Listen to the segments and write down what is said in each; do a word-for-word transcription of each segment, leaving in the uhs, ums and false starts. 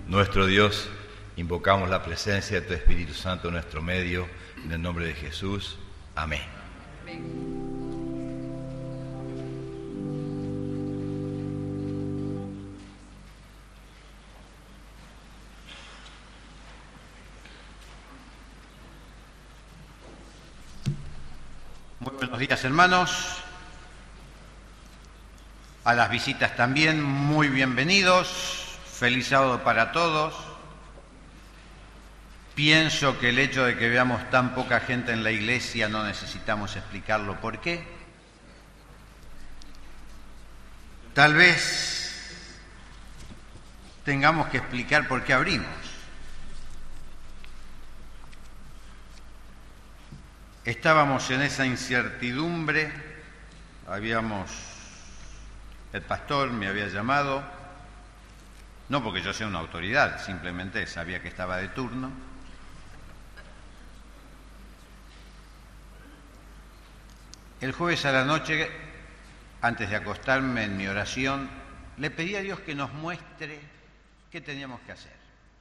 Nuestro Dios, invocamos la presencia de tu Espíritu Santo en nuestro medio, en el nombre de Jesús. Amén. Amén. Muy buenos días, hermanos. A las visitas también, muy bienvenidos. Feliz sábado para todos. Pienso que el hecho de que veamos tan poca gente en la iglesia no necesitamos explicarlo por qué. Tal vez tengamos que explicar por qué abrimos. Estábamos en esa incertidumbre, habíamos, el pastor me había llamado, no porque yo sea una autoridad, simplemente sabía que estaba de turno. El jueves a la noche, antes de acostarme en mi oración, le pedí a Dios que nos muestre qué teníamos que hacer.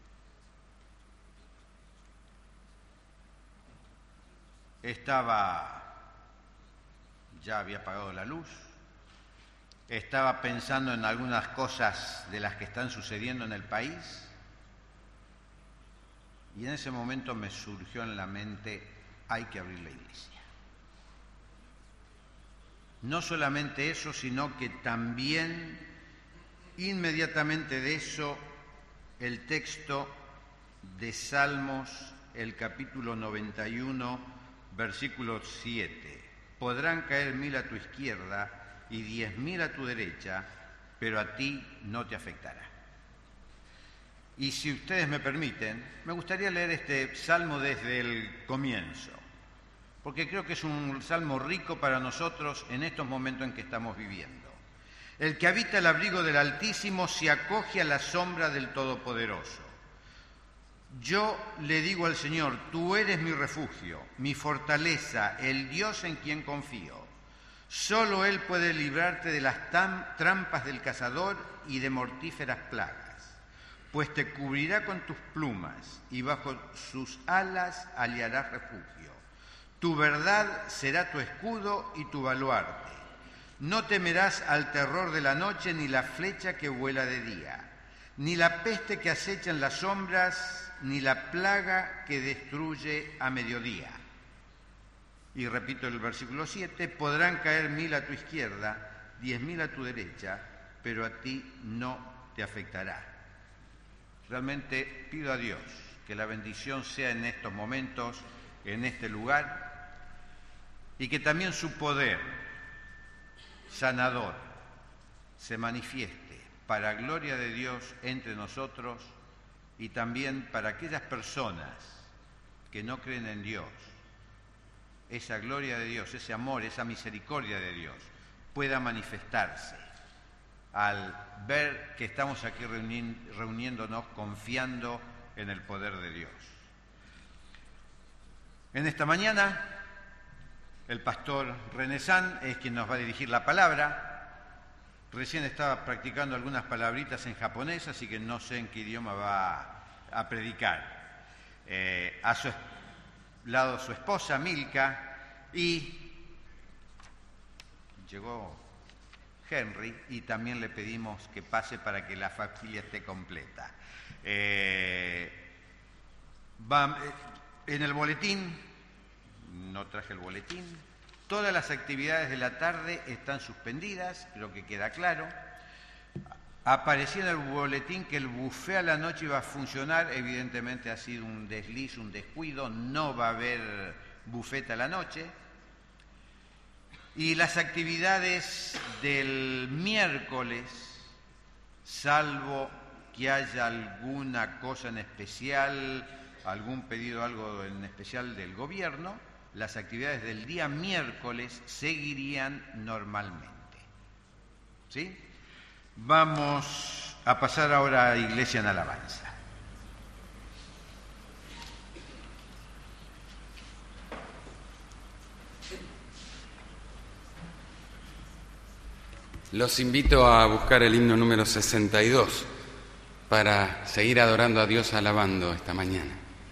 Estaba, ya había apagado la luz, estaba pensando en algunas cosas de las que están sucediendo en el país y en ese momento me surgió en la mente, hay que abrir la iglesia. No solamente eso, sino que también inmediatamente de eso el texto de Salmos, el capítulo noventa y uno, versículo siete. Podrán caer mil a tu izquierda y diez mil a tu derecha, pero a ti no te afectará. Y si ustedes me permiten, me gustaría leer este salmo desde el comienzo, porque creo que es un salmo rico para nosotros en estos momentos en que estamos viviendo. El que habita el abrigo del Altísimo se acoge a la sombra del Todopoderoso. Yo le digo al Señor, tú eres mi refugio, mi fortaleza, el Dios en quien confío. Solo Él puede librarte de las trampas del cazador y de mortíferas plagas, pues te cubrirá con tus plumas y bajo sus alas hallarás refugio. Tu verdad será tu escudo y tu baluarte. No temerás al terror de la noche, ni la flecha que vuela de día, ni la peste que acecha en las sombras, ni la plaga que destruye a mediodía. Y repito el versículo siete, podrán caer mil a tu izquierda, diez mil a tu derecha, pero a ti no te afectará. Realmente pido a Dios que la bendición sea en estos momentos, en este lugar, y que también su poder sanador se manifieste para gloria de Dios entre nosotros y también para aquellas personas que no creen en Dios. Esa gloria de Dios, ese amor, esa misericordia de Dios pueda manifestarse al ver que estamos aquí reuni- reuniéndonos confiando en el poder de Dios. En esta mañana el pastor René San es quien nos va a dirigir la palabra. Recién estaba practicando algunas palabritas en japonés, así que no sé en qué idioma va a predicar. Eh, a su lado su esposa Milka y llegó Henry y también le pedimos que pase para que la familia esté completa. Eh, va, en el boletín, no traje el boletín, todas las actividades de la tarde están suspendidas, creo que queda claro. Aparecía en el boletín que el buffet a la noche iba a funcionar, evidentemente ha sido un desliz, un descuido, no va a haber buffet a la noche. Y las actividades del miércoles, salvo que haya alguna cosa en especial, algún pedido, algo en especial del gobierno, las actividades del día miércoles seguirían normalmente. ¿Sí? Vamos a pasar ahora a Iglesia en Alabanza. Los invito a buscar el himno número sesenta y dos. para seguir adorando a Dios, alabando esta mañana.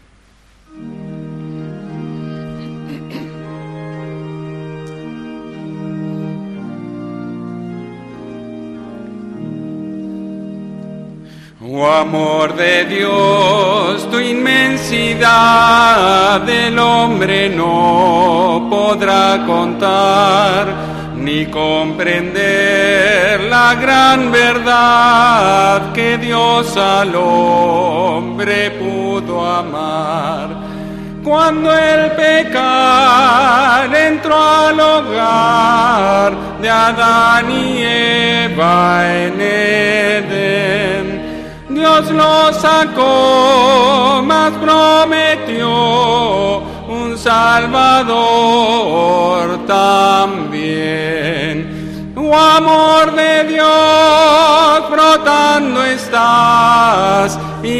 Oh amor de Dios, tu inmensidad del hombre no podrá contar, ni comprender la gran verdad que Dios al hombre pudo amar. Cuando el pecado entró al hogar de Adán y Eva en Edén, Dios lo sacó, mas prometió un Salvador también. Oh amor de Dios, brotando estás,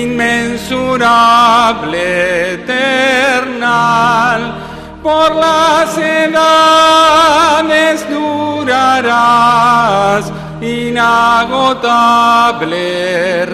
inmensurable, eternal, por las edades durarás, inagotable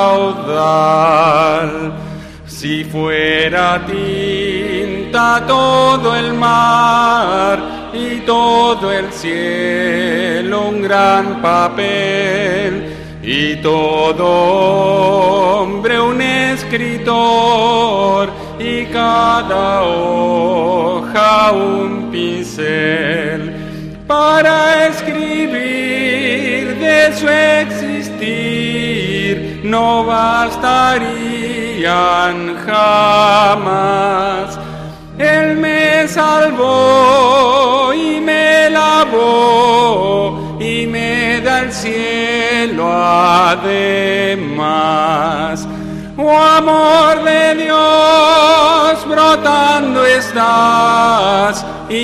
raudal. Si fuera tinta todo el mar y todo el cielo un gran papel, y todo hombre un escritor, y cada hoja un pincel, para escribir de su existir no bastarían jamás. Él me salvó y me lavó y me da el cielo además. Oh amor de Dios, brotando estás,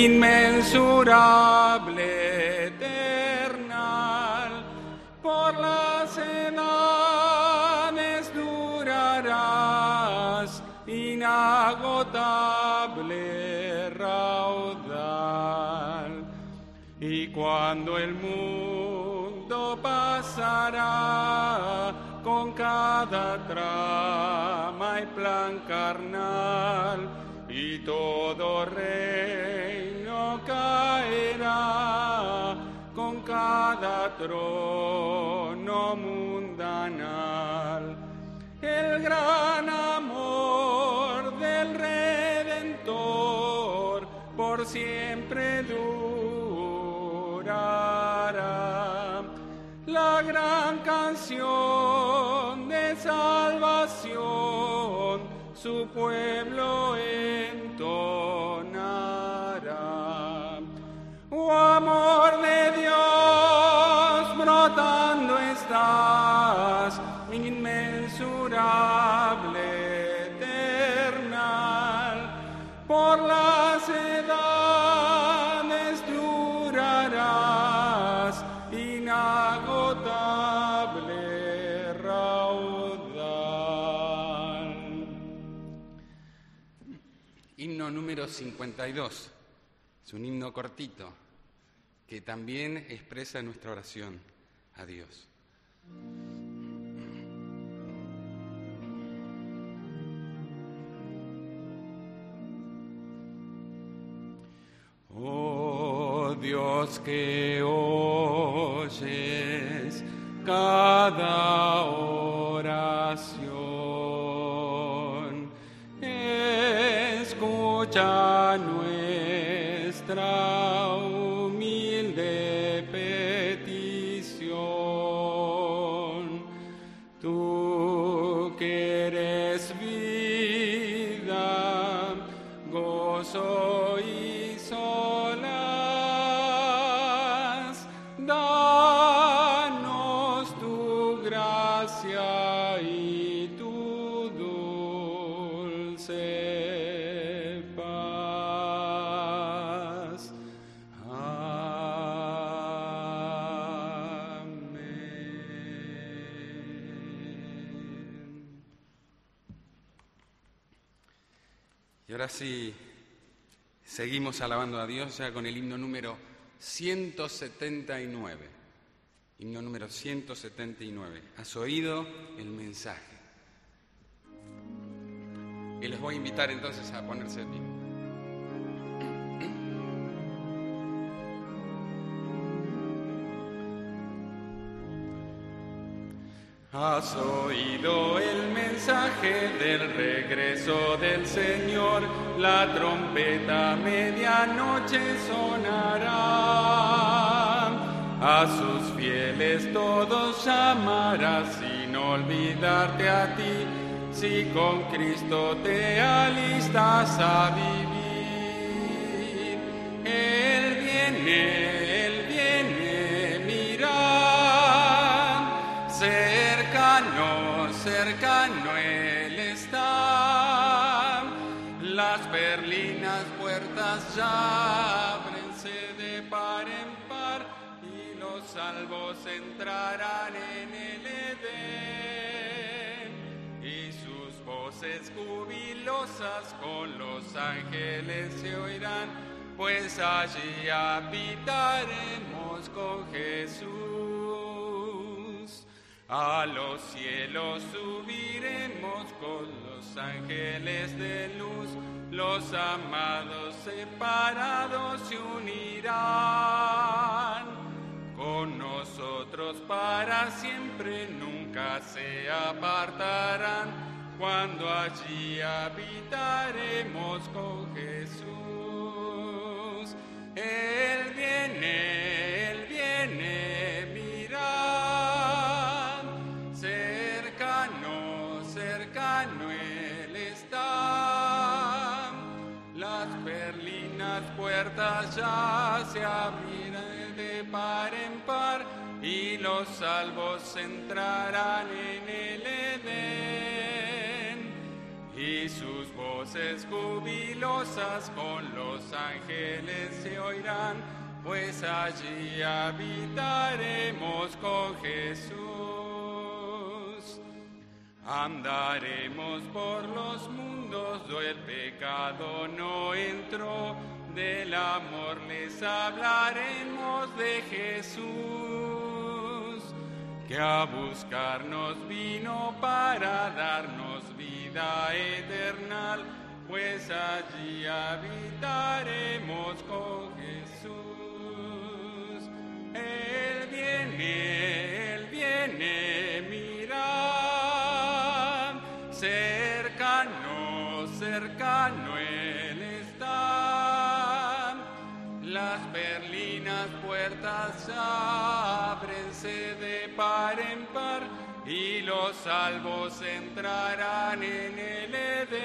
inmensurable, eternal, por las edades durarás, inagotable raudal. Y cuando el mundo pasará con cada trama y plan carnal, y todo reino caerá con cada trono mundanal, el gran amor del Redentor por siempre durará. La gran canción de salvación su pueblo entonará. Oh amor de Dios, brotando estás, inmensurable, eternal, por las edades durarás, inagotable raudal. Himno número cincuenta y dos. Es un himno cortito que también expresa nuestra oración a Dios. Oh Dios, que oyes cada oración, escucha nuestra humilde petición. Tú que eres vida, gozo y solas, danos tu gracia y tu dulce paz. Amén. Y ahora sí, seguimos alabando a Dios ya con el himno número ciento setenta y nueve. Himno número ciento setenta y nueve. ¿Has oído el mensaje? Y les voy a invitar entonces a ponerse de pie. Has oído el mensaje del regreso del Señor, la trompeta a medianoche sonará. A sus fieles todos llamarás sin olvidarte a ti, si con Cristo te alistas a vivir. Él viene, Él viene, mira, cercano, cercano Él está. Las perlinas puertas ya ábrense de par en par, y los salvos entrarán en el Edén, y sus voces jubilosas con los ángeles se oirán, pues allí habitaremos con Jesús. A los cielos subiremos con los ángeles de luz, los amados separados se unirán con nosotros para siempre, nunca se apartarán, cuando allí habitaremos con Jesús. Él viene, Él viene, mirad, cercano, cercano Él está. Las perlinas puertas ya se abrirán de par en par, y los salvos entrarán en el Edén, y sus voces jubilosas con los ángeles se oirán, pues allí habitaremos con Jesús. Andaremos por los mundos donde el pecado no entró, del amor les hablaremos de Jesús, que a buscarnos vino para darnos vida eterna, pues allí habitaremos con Jesús. Él viene, Él viene, mirad, cercano, cercano Él está. Las perlinas puertas ábrense de par en par, y los salvos entrarán en el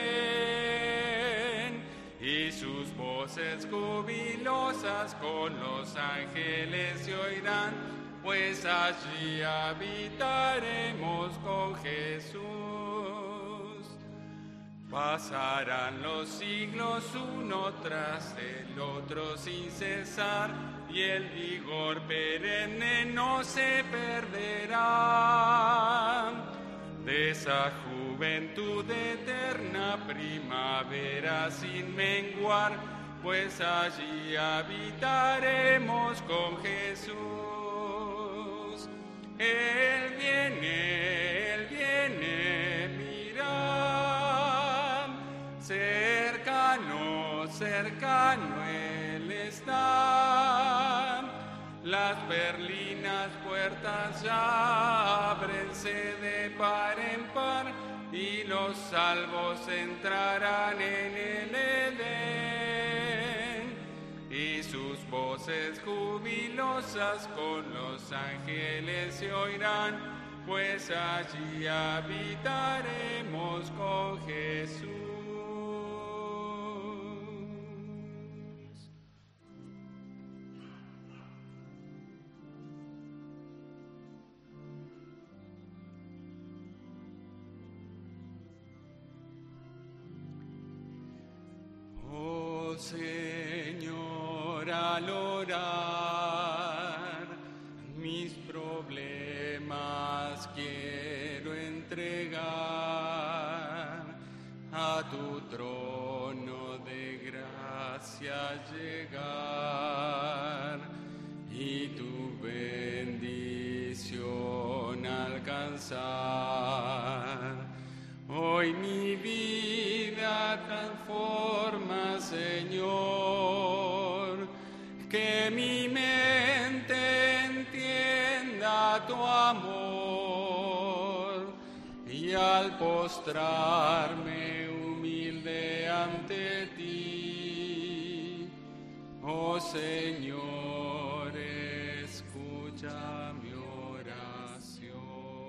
Edén, y sus voces jubilosas con los ángeles se oirán, pues allí habitaremos con Jesús. Pasarán los siglos uno tras el otro sin cesar, y el vigor perenne no se perderá. De esa juventud eterna primavera sin menguar, pues allí habitaremos con Jesús. Él viene, Él viene, mirad, cercano, cercano Él está. Las perlinas puertas ya ábrense de par en par, y los salvos entrarán en el Edén, y sus voces jubilosas con los ángeles se oirán, pues allí habitaremos con Jesús. Oh Señor, al orar mis problemas quiero entregar a tu trono de llegar y tu bendición gozar. Hoy mi vida transforma, Señor, que mi mente entienda tu amor, y al postrarme humilde ante ti, oh Señor, escucha mi oración.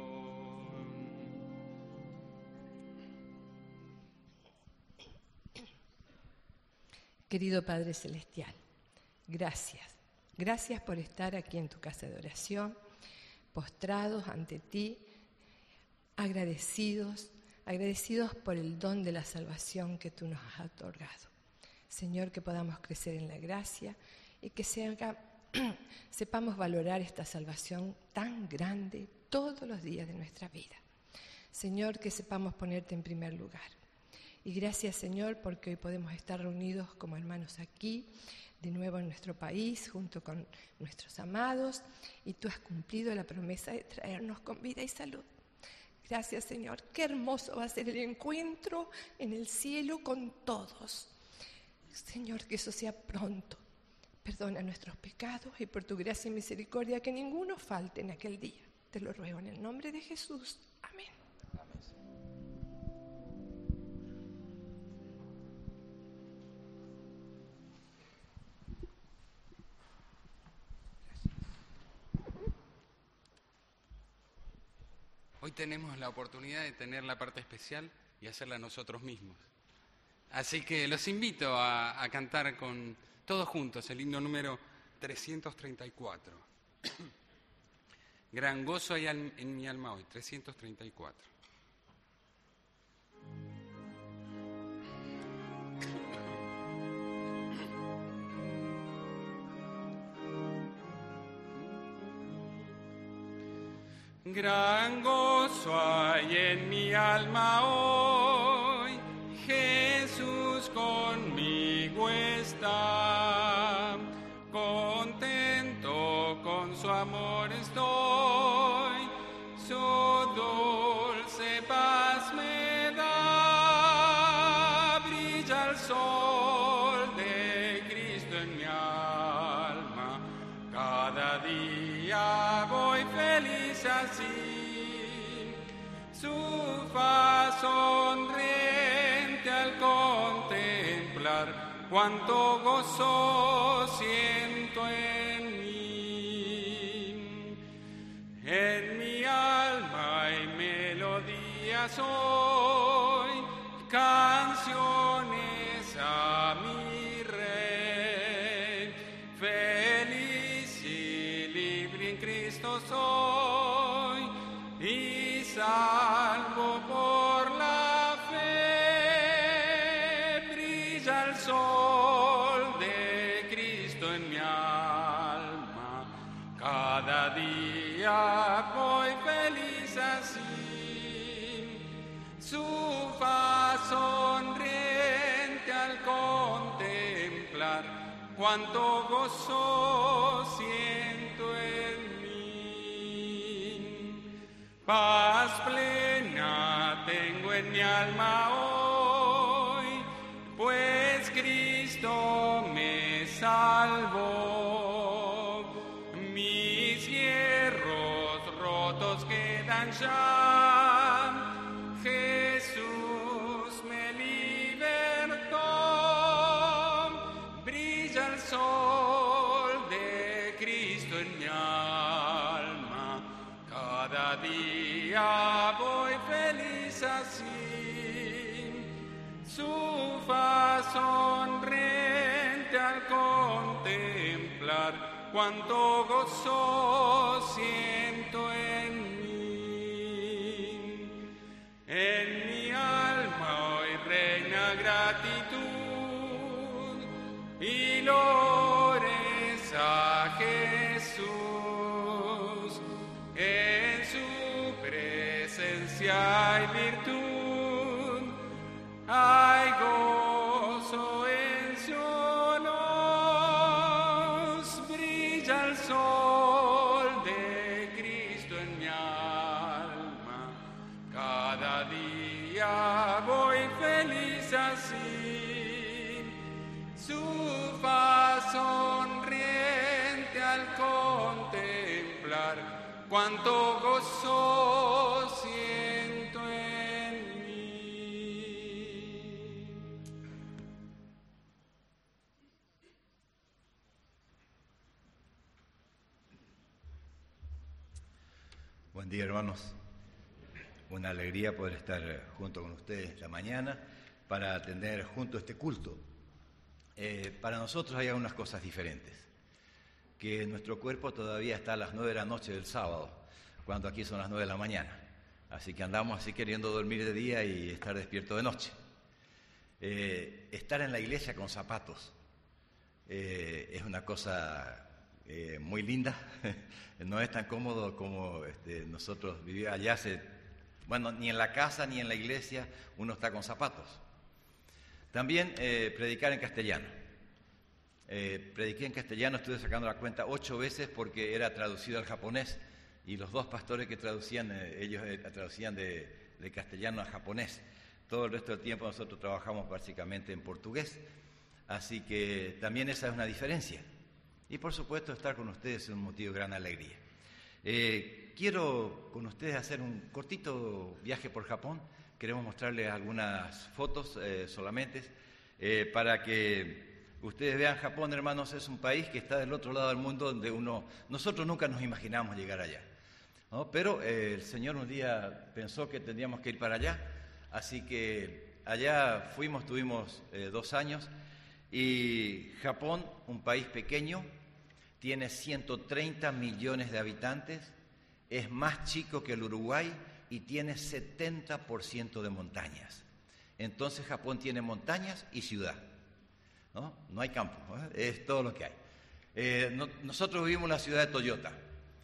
Querido Padre Celestial, gracias. Gracias por estar aquí en tu casa de oración, postrados ante ti, agradecidos, agradecidos por el don de la salvación que tú nos has otorgado. Señor, que podamos crecer en la gracia y que sea, sepamos valorar esta salvación tan grande todos los días de nuestra vida. Señor, que sepamos ponerte en primer lugar. Y gracias, Señor, porque hoy podemos estar reunidos como hermanos aquí, de nuevo en nuestro país, junto con nuestros amados, y tú has cumplido la promesa de traernos con vida y salud. Gracias, Señor. Qué hermoso va a ser el encuentro en el cielo con todos. Señor, que eso sea pronto. Perdona nuestros pecados y por tu gracia y misericordia que ninguno falte en aquel día. Te lo ruego en el nombre de Jesús. Amén. Hoy tenemos la oportunidad de tener la parte especial y hacerla nosotros mismos. Así que los invito a, a cantar con todos juntos el himno número trescientos treinta y cuatro. Gran gozo hay en mi alma hoy, trescientos treinta y cuatro. Gran gozo hay en mi alma hoy, Jesús conmigo está, contento con su amor estoy, su dulce paz me da, brilla el sol de Cristo en mi alma, cada día voy feliz así, su faz sonriente al contemplar, cuánto gozo siento en mí. En mi alma hay melodías hoy, canciones a mi Rey, feliz y libre en Cristo soy, y salvo por la fe, brilla el sol de Cristo en mi alma, cada día voy feliz así, su faz sonriente al contemplar, cuánto gozo siento en mí. Paz plena tengo en mi alma hoy, pues Cristo me salvó. Mis hierros rotos quedan ya, Jesús me libertó. Brilla el sol de Cristo en mi alma, cada día voy feliz así, su faz sonriente al contemplar, cuánto gozo siento en mí. En mi alma hoy reina gratitud y lores a Jesús. En su presencia hay virtud, hay gozo en su luz, brilla el sol de ya voy feliz así, su faz sonriente al contemplar, cuánto gozo siento en mí. Buen día, hermanos. Una alegría poder estar junto con ustedes esta mañana para atender junto este culto. Eh, para nosotros hay algunas cosas diferentes, que nuestro cuerpo todavía está a las nueve de la noche del sábado, cuando aquí son las nueve de la mañana. Así que andamos así queriendo dormir de día y estar despierto de noche. Eh, estar en la iglesia con zapatos eh, es una cosa eh, muy linda. No es tan cómodo como este, nosotros vivíamos allá. Se, bueno, ni en la casa ni en la iglesia uno está con zapatos. También eh, predicar en castellano. Eh, prediqué en castellano, estuve sacando la cuenta ocho veces porque era traducido al japonés y los dos pastores que traducían, eh, ellos eh, traducían de, de castellano a japonés. Todo el resto del tiempo nosotros trabajamos básicamente en portugués, así que también esa es una diferencia. Y por supuesto estar con ustedes es un motivo de gran alegría. Eh, quiero con ustedes hacer un cortito viaje por Japón. Queremos mostrarles algunas fotos eh, solamente eh, para que ustedes vean. Japón, hermanos, es un país que está del otro lado del mundo, donde uno, nosotros nunca nos imaginamos llegar allá, ¿no? Pero eh, el Señor un día pensó que tendríamos que ir para allá, así que allá fuimos, tuvimos eh, dos años, y Japón, un país pequeño, tiene ciento treinta millones de habitantes, es más chico que el Uruguay y tiene setenta por ciento de montañas. Entonces Japón tiene montañas y ciudad. No, no hay campo, ¿no? Es todo lo que hay. Eh, no, nosotros vivimos en la ciudad de Toyota.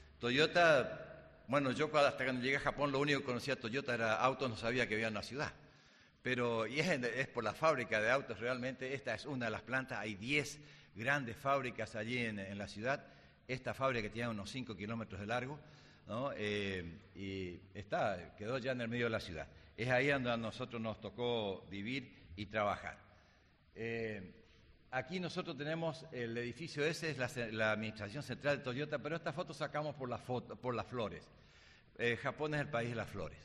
Toyota, bueno, yo hasta cuando llegué a Japón lo único que conocía de Toyota era autos, no sabía que había una ciudad. Pero y es, es por la fábrica de autos realmente. Esta es una de las plantas, hay diez grandes fábricas allí en, en la ciudad. Esta fábrica tiene unos cinco kilómetros de largo, ¿no? Eh, y está, quedó ya en el medio de la ciudad. Es ahí donde a nosotros nos tocó vivir y trabajar. Eh, Aquí nosotros tenemos el edificio ese, es la, la administración central de Toyota, pero esta foto sacamos por, la foto, por las flores. Eh, Japón es el país de las flores.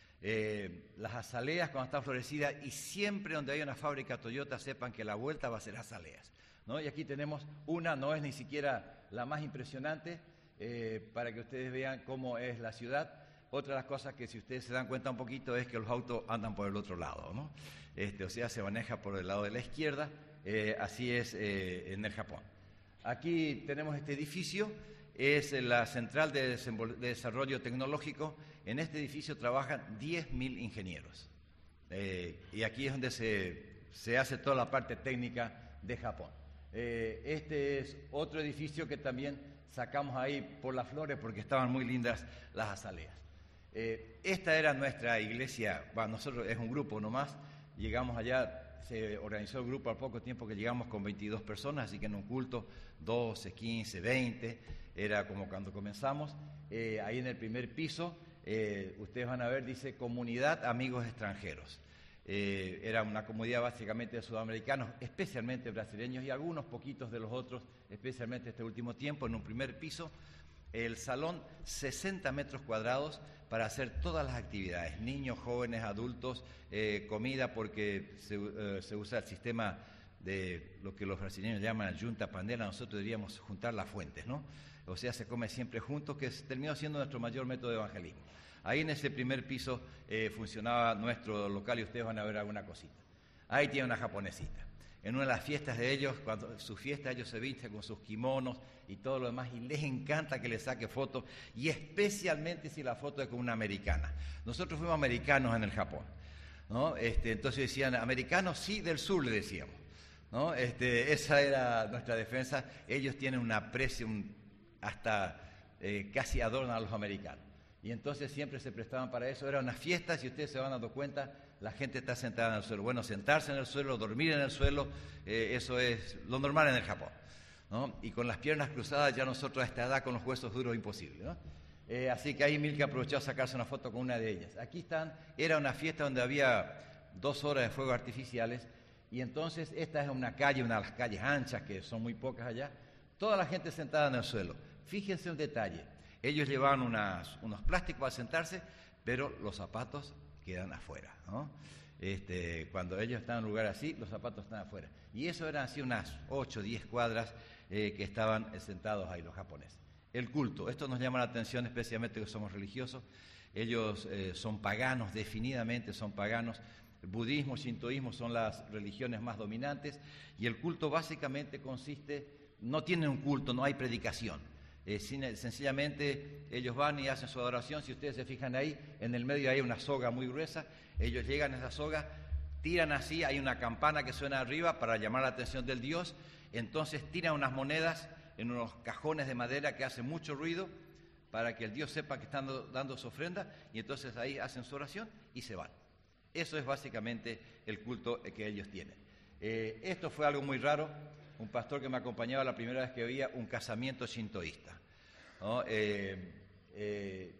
Eh, las azaleas cuando están florecidas, y siempre donde hay una fábrica Toyota sepan que la vuelta va a ser azaleas, ¿no? Y aquí tenemos una, no es ni siquiera la más impresionante, eh, para que ustedes vean cómo es la ciudad. Otra de las cosas que si ustedes se dan cuenta un poquito es que los autos andan por el otro lado, ¿no? Este, o sea, se maneja por el lado de la izquierda. Eh, así es eh, en el Japón. Aquí tenemos este edificio, es la Central de, de Desarrollo Tecnológico. En este edificio trabajan diez mil ingenieros. Eh, y aquí es donde se, se hace toda la parte técnica de Japón. Eh, este es otro edificio que también sacamos ahí por las flores porque estaban muy lindas las azaleas. Eh, esta era nuestra iglesia, bueno, nosotros es un grupo nomás, llegamos allá. Se organizó el grupo al poco tiempo que llegamos con veintidós personas, así que en un culto doce, quince, veinte, era como cuando comenzamos. Eh, ahí en el primer piso, eh, ustedes van a ver, dice Comunidad Amigos Extranjeros. Eh, era una comunidad básicamente de sudamericanos, especialmente brasileños y algunos poquitos de los otros, especialmente este último tiempo, en un primer piso. El salón, sesenta metros cuadrados para hacer todas las actividades, niños, jóvenes, adultos, eh, comida, porque se, eh, se usa el sistema de lo que los brasileños llaman el junta panela, nosotros diríamos juntar las fuentes, ¿no? O sea, se come siempre juntos, que terminó siendo nuestro mayor método de evangelismo. Ahí en ese primer piso eh, funcionaba nuestro local y ustedes van a ver alguna cosita. Ahí tiene una japonesita. En una de las fiestas de ellos, cuando sus fiestas ellos se visten con sus kimonos y todo lo demás, y les encanta que les saque fotos, y especialmente si la foto es con una americana. Nosotros fuimos americanos en el Japón, ¿no? Este, entonces decían, americanos sí, del sur le decíamos, ¿no? Este, esa era nuestra defensa. Ellos tienen un aprecio, un, hasta eh, casi adornan a los americanos. Y entonces siempre se prestaban para eso. Eran unas fiestas y ustedes se van dando cuenta, la gente está sentada en el suelo. Bueno, sentarse en el suelo, dormir en el suelo, eh, eso es lo normal en el Japón, ¿no? Y con las piernas cruzadas ya nosotros a esta edad con los huesos duros imposible, ¿no? Eh, así que ahí Milka aprovechó a sacarse una foto con una de ellas. Aquí están, era una fiesta donde había dos horas de fuegos artificiales, y entonces esta es una calle, una de las calles anchas, que son muy pocas allá, toda la gente sentada en el suelo. Fíjense un detalle, ellos llevaban unas, unos plásticos para sentarse, pero los zapatos quedan afuera, ¿no? Este, cuando ellos están en un lugar así, los zapatos están afuera. Y eso eran así unas ocho o diez cuadras eh, que estaban eh, sentados ahí los japoneses. El culto, esto nos llama la atención especialmente que somos religiosos. Ellos eh, son paganos, definidamente son paganos. El budismo, shintoísmo son las religiones más dominantes, y el culto básicamente consiste, no tienen un culto, no hay predicación. Eh, sin, sencillamente ellos van y hacen su adoración. Si ustedes se fijan ahí, en el medio hay una soga muy gruesa, ellos llegan a esa soga, tiran así, hay una campana que suena arriba para llamar la atención del dios, entonces tiran unas monedas en unos cajones de madera que hacen mucho ruido para que el dios sepa que están dando su ofrenda, y entonces ahí hacen su oración y se van. Eso es básicamente el culto que ellos tienen. Eh, esto fue algo muy raro. Un pastor que me acompañaba la primera vez que veía un casamiento shintoísta, ¿no? Eh, eh,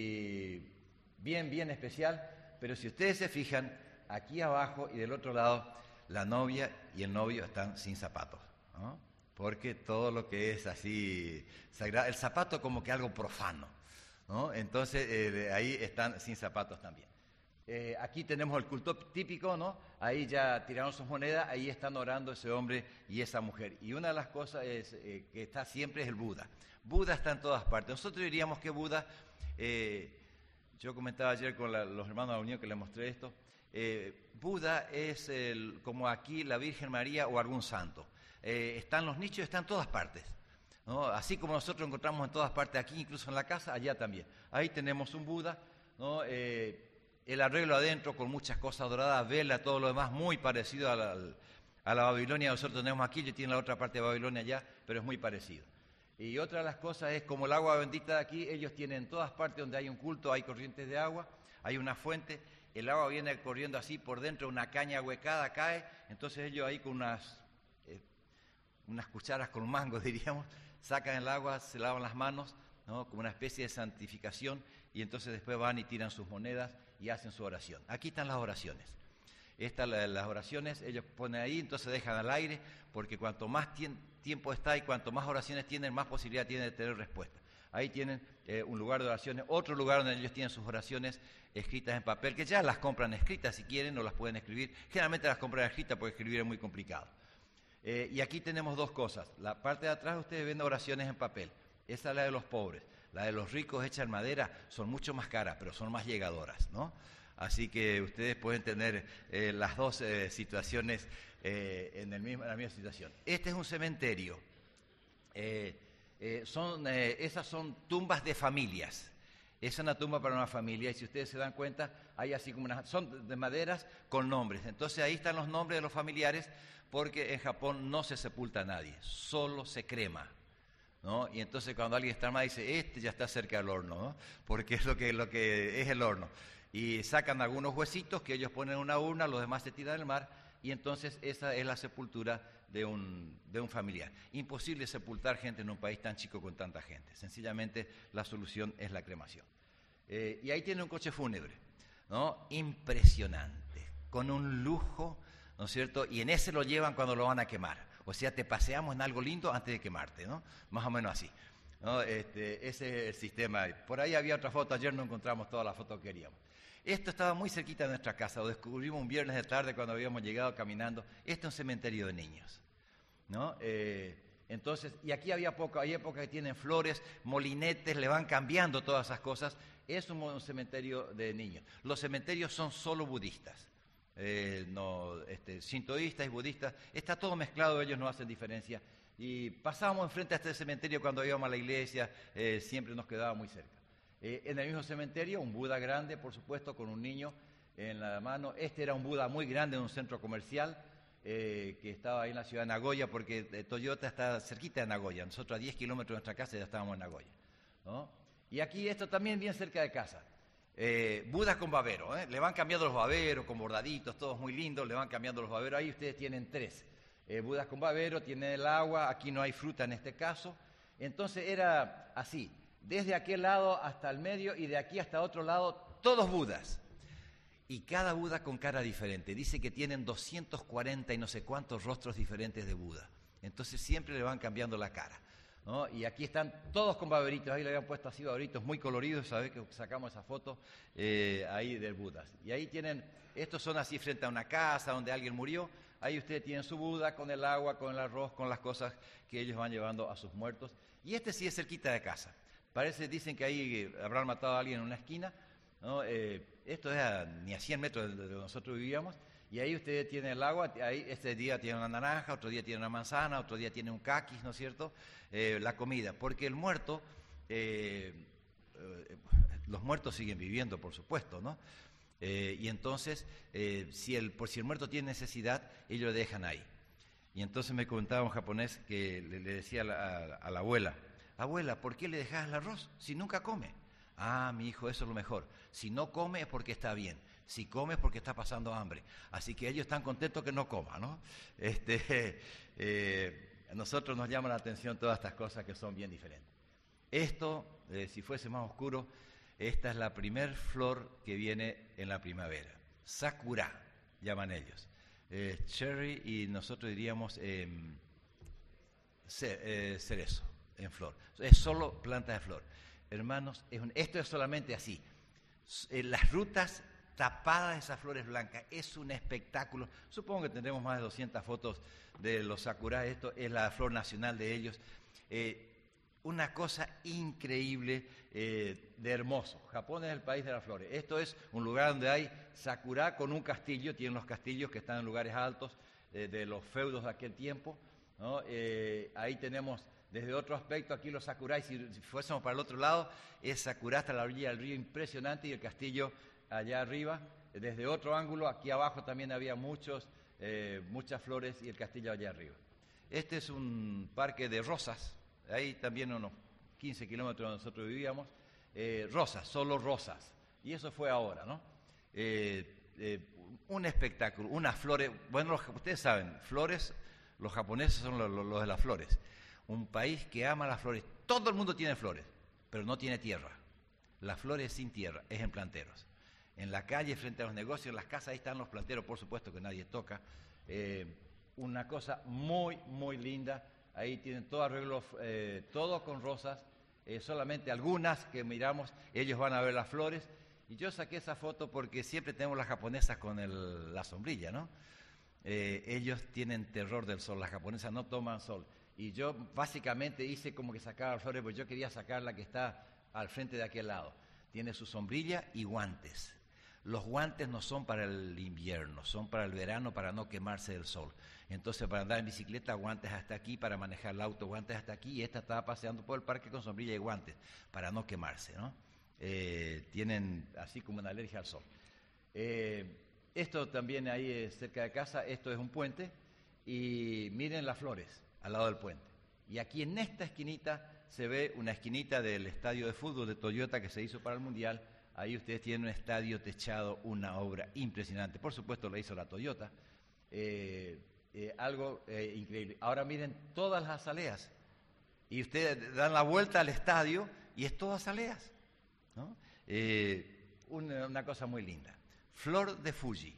y bien, bien especial, pero si ustedes se fijan, aquí abajo y del otro lado, la novia y el novio están sin zapatos, ¿no? Porque todo lo que es así sagrado, el zapato como que algo profano, ¿no? Entonces eh, ahí están sin zapatos también. Eh, aquí tenemos el culto típico, ¿no? Ahí ya tiraron sus monedas, ahí están orando ese hombre y esa mujer. Y una de las cosas es, eh, que está siempre es el Buda. Buda está en todas partes. Nosotros diríamos que Buda, eh, yo comentaba ayer con la, los hermanos de la Unión que les mostré esto, eh, Buda es el, como aquí la Virgen María o algún santo. Eh, están los nichos, están en todas partes, ¿no? Así como nosotros encontramos en todas partes aquí, incluso en la casa, allá también. Ahí tenemos un Buda, ¿no? Eh, el arreglo adentro con muchas cosas doradas, vela, todo lo demás, muy parecido a la, a la Babilonia que nosotros tenemos aquí. Yo tiene la otra parte de Babilonia allá, pero es muy parecido. Y otra de las cosas es, como el agua bendita de aquí, ellos tienen en todas partes donde hay un culto, hay corrientes de agua, hay una fuente, el agua viene corriendo así por dentro, una caña huecada cae, entonces ellos ahí con unas, eh, unas cucharas con mango, diríamos, sacan el agua, se lavan las manos, ¿no? Como una especie de santificación, y entonces después van y tiran sus monedas y hacen su oración. Aquí están las oraciones. Estas las oraciones, ellos ponen ahí, entonces dejan al aire, porque cuanto más tiempo está y cuanto más oraciones tienen, más posibilidad tienen de tener respuesta. Ahí tienen eh, un lugar de oraciones, otro lugar donde ellos tienen sus oraciones escritas en papel, que ya las compran escritas si quieren, o las pueden escribir. Generalmente las compran escritas porque escribir es muy complicado. Eh, y aquí tenemos dos cosas. La parte de atrás ustedes ven oraciones en papel. Esa es la de los pobres. La de los ricos hecha en madera son mucho más caras, pero son más llegadoras, ¿no? Así que ustedes pueden tener eh, las dos eh, situaciones eh, en, el mismo, en la misma situación. Este es un cementerio. Eh, eh, son, eh, esas son tumbas de familias. Es una tumba para una familia, y si ustedes se dan cuenta, hay así como unas, son de maderas con nombres. Entonces ahí están los nombres de los familiares, porque en Japón no se sepulta a nadie, solo se crema, ¿no? Y entonces cuando alguien está armado dice, este ya está cerca del horno, ¿no? Porque es lo que, lo que es el horno. Y sacan algunos huesitos que ellos ponen en una urna, los demás se tiran al mar, y entonces esa es la sepultura de un, de un familiar. Imposible sepultar gente en un país tan chico con tanta gente. Sencillamente la solución es la cremación. Eh, y ahí tiene un coche fúnebre, ¿no? Impresionante, con un lujo, ¿no es cierto? Y en ese lo llevan cuando lo van a quemar. O sea, te paseamos en algo lindo antes de quemarte, ¿no? Más o menos así, ¿no? Este, ese es el sistema. Por ahí había otra foto, ayer no encontramos todas las fotos que queríamos. Esto estaba muy cerquita de nuestra casa, lo descubrimos un viernes de tarde cuando habíamos llegado caminando. Este es un cementerio de niños, ¿no? Eh, entonces, y aquí había poco, hay épocas que tienen flores, molinetes, le van cambiando todas esas cosas. Es un, un cementerio de niños. Los cementerios son solo budistas. Eh, no, este, sintoístas y budistas, está todo mezclado, ellos no hacen diferencia. Y pasábamos enfrente a este cementerio cuando íbamos a la iglesia, eh, siempre nos quedaba muy cerca. Eh, en el mismo cementerio, un Buda grande, por supuesto, con un niño en la mano. Este era un Buda muy grande en un centro comercial eh, que estaba ahí en la ciudad de Nagoya, porque eh, Toyota está cerquita de Nagoya. Nosotros a diez kilómetros de nuestra casa ya estábamos en Nagoya, ¿no? Y aquí esto también bien cerca de casa. Eh, Budas con babero, ¿eh? Le van cambiando los baberos con bordaditos, todos muy lindos, le van cambiando los baberos. Ahí ustedes tienen tres. Eh, Budas con babero, tienen el agua, aquí no hay fruta en este caso. Entonces era así. Desde aquel lado hasta el medio y de aquí hasta otro lado, todos Budas. Y cada Buda con cara diferente. Dice que tienen doscientos cuarenta y no sé cuántos rostros diferentes de Buda. Entonces siempre le van cambiando la cara, ¿no? Y aquí están todos con baberitos. Ahí le habían puesto así baberitos muy coloridos. ¿Sabés que sacamos esa foto eh, ahí del Buda? Y ahí tienen, estos son así frente a una casa donde alguien murió. Ahí ustedes tienen su Buda con el agua, con el arroz, con las cosas que ellos van llevando a sus muertos. Y este sí es cerquita de casa. Parece, dicen que ahí habrán matado a alguien en una esquina, ¿no? Eh, esto es a, ni a cien metros de donde nosotros vivíamos, y ahí ustedes tienen el agua, ahí este día tiene una naranja, otro día tiene una manzana, otro día tiene un caquis, ¿no es cierto? Eh, la comida, porque el muerto, eh, eh, los muertos siguen viviendo, por supuesto, ¿no? Eh, y entonces, eh, si el, por si el muerto tiene necesidad, ellos lo dejan ahí. Y entonces me comentaba un japonés que le, le decía a la, a, a la abuela, abuela, ¿por qué le dejas el arroz si nunca come? Ah, mi hijo, eso es lo mejor. Si no come es porque está bien. Si come es porque está pasando hambre. Así que ellos están contentos que no coma, ¿no? Este, eh, a nosotros nos llama la atención todas estas cosas que son bien diferentes. Esto, eh, si fuese más oscuro, esta es la primer flor que viene en la primavera. Sakura, llaman ellos. Eh, cherry y nosotros diríamos eh, cerezo en flor. Es solo planta de flor. Hermanos, es un, esto es solamente así. Eh, las rutas tapadas de esas flores blancas, es un espectáculo. Supongo que tendremos más de doscientas fotos de los sakura. Esto es la flor nacional de ellos. Eh, una cosa increíble eh, de hermoso. Japón es el país de las flores. Esto es un lugar donde hay sakura con un castillo. Tienen los castillos que están en lugares altos eh, de los feudos de aquel tiempo, ¿no? Eh, ahí tenemos... Desde otro aspecto, aquí los sakurai, si, si fuésemos para el otro lado, es sakura hasta la orilla del río, impresionante, y el castillo allá arriba. Desde otro ángulo, aquí abajo también había muchos, eh, muchas flores y el castillo allá arriba. Este es un parque de rosas, ahí también unos quince kilómetros donde nosotros vivíamos, eh, rosas, solo rosas, y eso fue ahora, ¿no? Eh, eh, un espectáculo, unas flores, bueno, los, ustedes saben, flores, los japoneses son los, los de las flores. Un país que ama las flores. Todo el mundo tiene flores, pero no tiene tierra. Las flores sin tierra, es en planteros. En la calle, frente a los negocios, en las casas, ahí están los planteros, por supuesto que nadie toca. Eh, una cosa muy, muy linda. Ahí tienen todo arreglo, eh, todo con rosas. Eh, solamente algunas que miramos, ellos van a ver las flores. Y yo saqué esa foto porque siempre tenemos las japonesas con el, la sombrilla, ¿no? Eh, ellos tienen terror del sol, las japonesas no toman sol. Y yo básicamente hice como que sacaba flores, porque yo quería sacar la que está al frente de aquel lado. Tiene su sombrilla y guantes. Los guantes no son para el invierno, son para el verano, para no quemarse del sol. Entonces, para andar en bicicleta, guantes hasta aquí, para manejar el auto, guantes hasta aquí, y esta estaba paseando por el parque con sombrilla y guantes, para no quemarse, ¿no? Eh, tienen así como una alergia al sol. Eh, esto también ahí es cerca de casa, esto es un puente, y miren las flores al lado del puente. Y aquí en esta esquinita se ve una esquinita del estadio de fútbol de Toyota que se hizo para el Mundial. Ahí ustedes tienen un estadio techado, una obra impresionante. Por supuesto la hizo la Toyota. Eh, eh, algo eh, increíble. Ahora miren todas las azaleas. Y ustedes dan la vuelta al estadio y es todas azaleas, ¿no? Eh, una, una cosa muy linda. Flor de Fuji.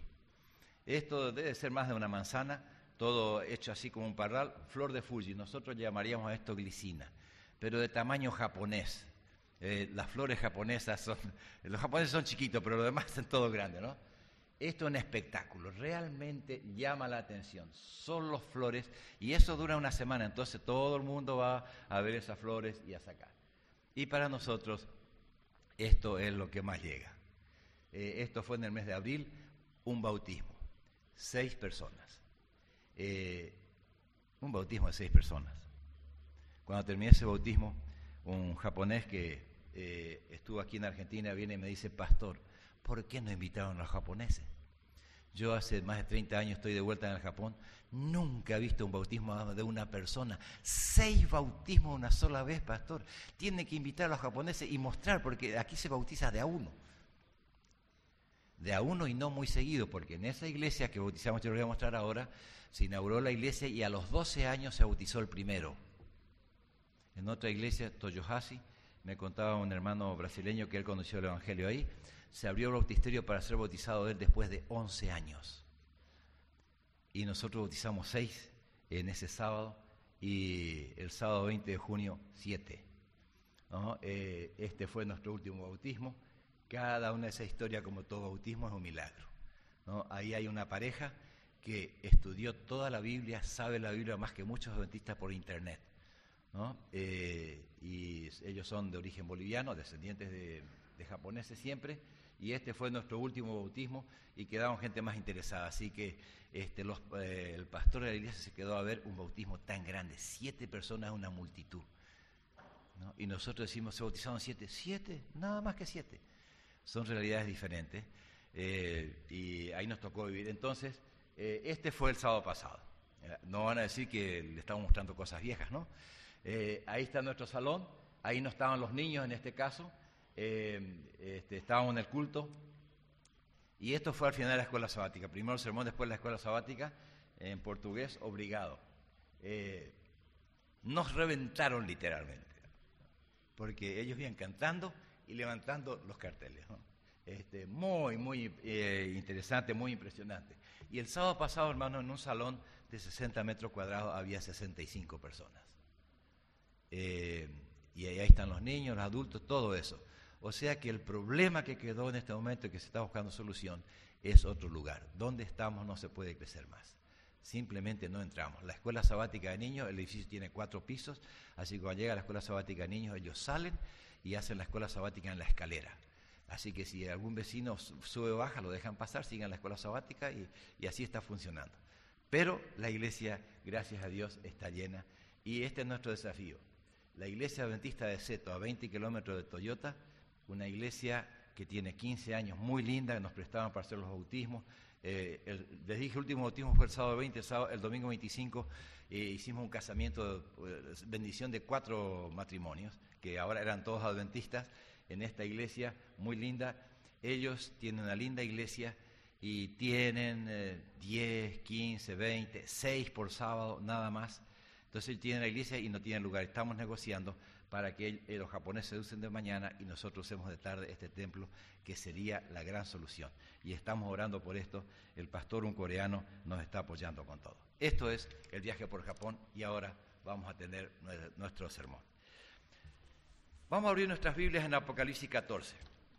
Esto debe ser más de una manzana, todo hecho así como un parral, flor de Fuji. Nosotros llamaríamos a esto glicina, pero de tamaño japonés. Eh, las flores japonesas son, los japoneses son chiquitos, pero los demás son todos grandes, ¿no? Esto es un espectáculo, realmente llama la atención. Son las flores y eso dura una semana, entonces todo el mundo va a ver esas flores y a sacar. Y para nosotros esto es lo que más llega. Eh, esto fue en el mes de abril, un bautismo, seis personas. Eh, un bautismo de seis personas. Cuando terminé ese bautismo, un japonés que eh, estuvo aquí en Argentina viene y me dice: pastor, ¿por qué no invitaron a los japoneses? Yo hace más de treinta años estoy de vuelta en el Japón, nunca he visto un bautismo de una persona, seis bautismos una sola vez, pastor. Tiene que invitar a los japoneses y mostrar, porque aquí se bautiza de a uno. De a uno y no muy seguido, porque en esa iglesia que bautizamos, yo lo voy a mostrar ahora, se inauguró la iglesia y a los doce años se bautizó el primero. En otra iglesia, Toyohashi, me contaba un hermano brasileño que él conoció el Evangelio ahí, se abrió el bautisterio para ser bautizado él después de once años. Y nosotros bautizamos seis en ese sábado y el sábado veinte de junio, siete. ¿No? Eh, este fue nuestro último bautismo. Cada una de esas historias, como todo bautismo, es un milagro, ¿no? Ahí hay una pareja que estudió toda la Biblia, sabe la Biblia más que muchos adventistas por internet, ¿no? Eh, y ellos son de origen boliviano, descendientes de, de japoneses siempre, y este fue nuestro último bautismo y quedaron gente más interesada, así que este, los, eh, el pastor de la iglesia se quedó a ver un bautismo tan grande, siete personas, una multitud, ¿no? Y nosotros decimos, se bautizaron siete, siete, nada más que siete. Son realidades diferentes, eh, y ahí nos tocó vivir. Entonces, eh, este fue el sábado pasado. Eh, no van a decir que le estamos mostrando cosas viejas, ¿no? Eh, ahí está nuestro salón, ahí no estaban los niños en este caso, eh, este, estábamos en el culto, y esto fue al final de la escuela sabática. Primero el sermón, después la escuela sabática, en portugués, obligado. Eh, nos reventaron literalmente, porque ellos iban cantando y levantando los carteles, ¿no? Este, muy, muy eh, interesante, muy impresionante. Y el sábado pasado, hermano, en un salón de sesenta metros cuadrados había sesenta y cinco personas. Eh, y ahí están los niños, los adultos, todo eso. O sea que el problema que quedó en este momento y que se está buscando solución es otro lugar. Donde estamos no se puede crecer más. Simplemente no entramos. La escuela sabática de niños, el edificio tiene cuatro pisos, así que cuando llega la escuela sabática de niños, ellos salen y hacen la escuela sabática en la escalera. Así que si algún vecino sube o baja, lo dejan pasar, sigan la escuela sabática y, y así está funcionando. Pero la iglesia, gracias a Dios, está llena y este es nuestro desafío. La iglesia adventista de Seto, a veinte kilómetros de Toyota, una iglesia que tiene quince años, muy linda, que nos prestaban para hacer los bautismos. Eh, el, les dije, el último bautismo fue el sábado veinte, el, sábado, el domingo veinticinco eh, hicimos un casamiento, eh, bendición de cuatro matrimonios, que ahora eran todos adventistas, en esta iglesia muy linda. Ellos tienen una linda iglesia y tienen eh, diez, quince, veinte, seis por sábado, nada más. Entonces tienen la iglesia y no tienen lugar. Estamos negociando para que eh, los japoneses usen de mañana y nosotros usemos de tarde este templo, que sería la gran solución. Y estamos orando por esto. El pastor, un coreano, nos está apoyando con todo. Esto es el viaje por Japón y ahora vamos a tener nuestro sermón. Vamos a abrir nuestras Biblias en Apocalipsis catorce.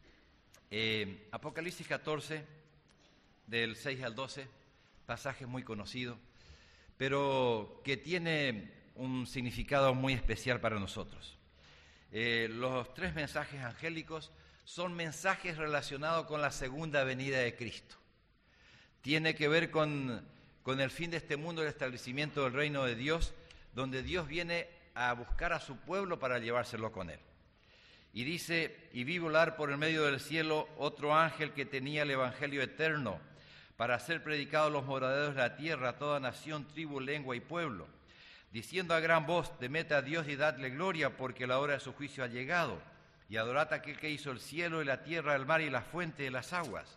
Eh, Apocalipsis catorce, del seis al doce, pasaje muy conocido, pero que tiene un significado muy especial para nosotros. Eh, los tres mensajes angélicos son mensajes relacionados con la segunda venida de Cristo. Tiene que ver con, con el fin de este mundo, el establecimiento del reino de Dios, donde Dios viene a buscar a su pueblo para llevárselo con él. Y dice, y vi volar por el medio del cielo otro ángel que tenía el evangelio eterno para ser predicado a los moradores de la tierra, a toda nación, tribu, lengua y pueblo, diciendo a gran voz, temed a Dios y dadle gloria, porque la hora de su juicio ha llegado, y adorad a aquel que hizo el cielo y la tierra, el mar y la fuente de las aguas.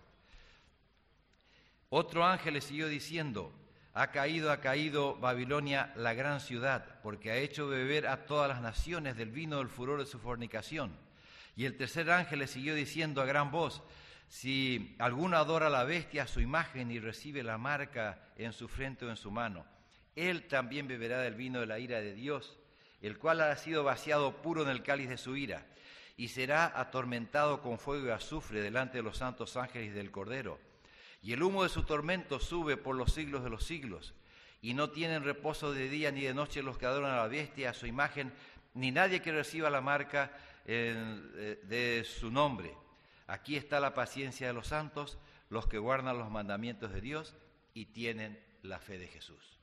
Otro ángel le siguió diciendo, ha caído, ha caído Babilonia, la gran ciudad, porque ha hecho beber a todas las naciones del vino del furor de su fornicación. Y el tercer ángel le siguió diciendo a gran voz, si alguno adora a la bestia, a su imagen, y recibe la marca en su frente o en su mano, él también beberá del vino de la ira de Dios, el cual ha sido vaciado puro en el cáliz de su ira, y será atormentado con fuego y azufre delante de los santos ángeles del Cordero. Y el humo de su tormento sube por los siglos de los siglos, y no tienen reposo de día ni de noche los que adoran a la bestia, a su imagen, ni nadie que reciba la marca eh, de su nombre. Aquí está la paciencia de los santos, los que guardan los mandamientos de Dios y tienen la fe de Jesús.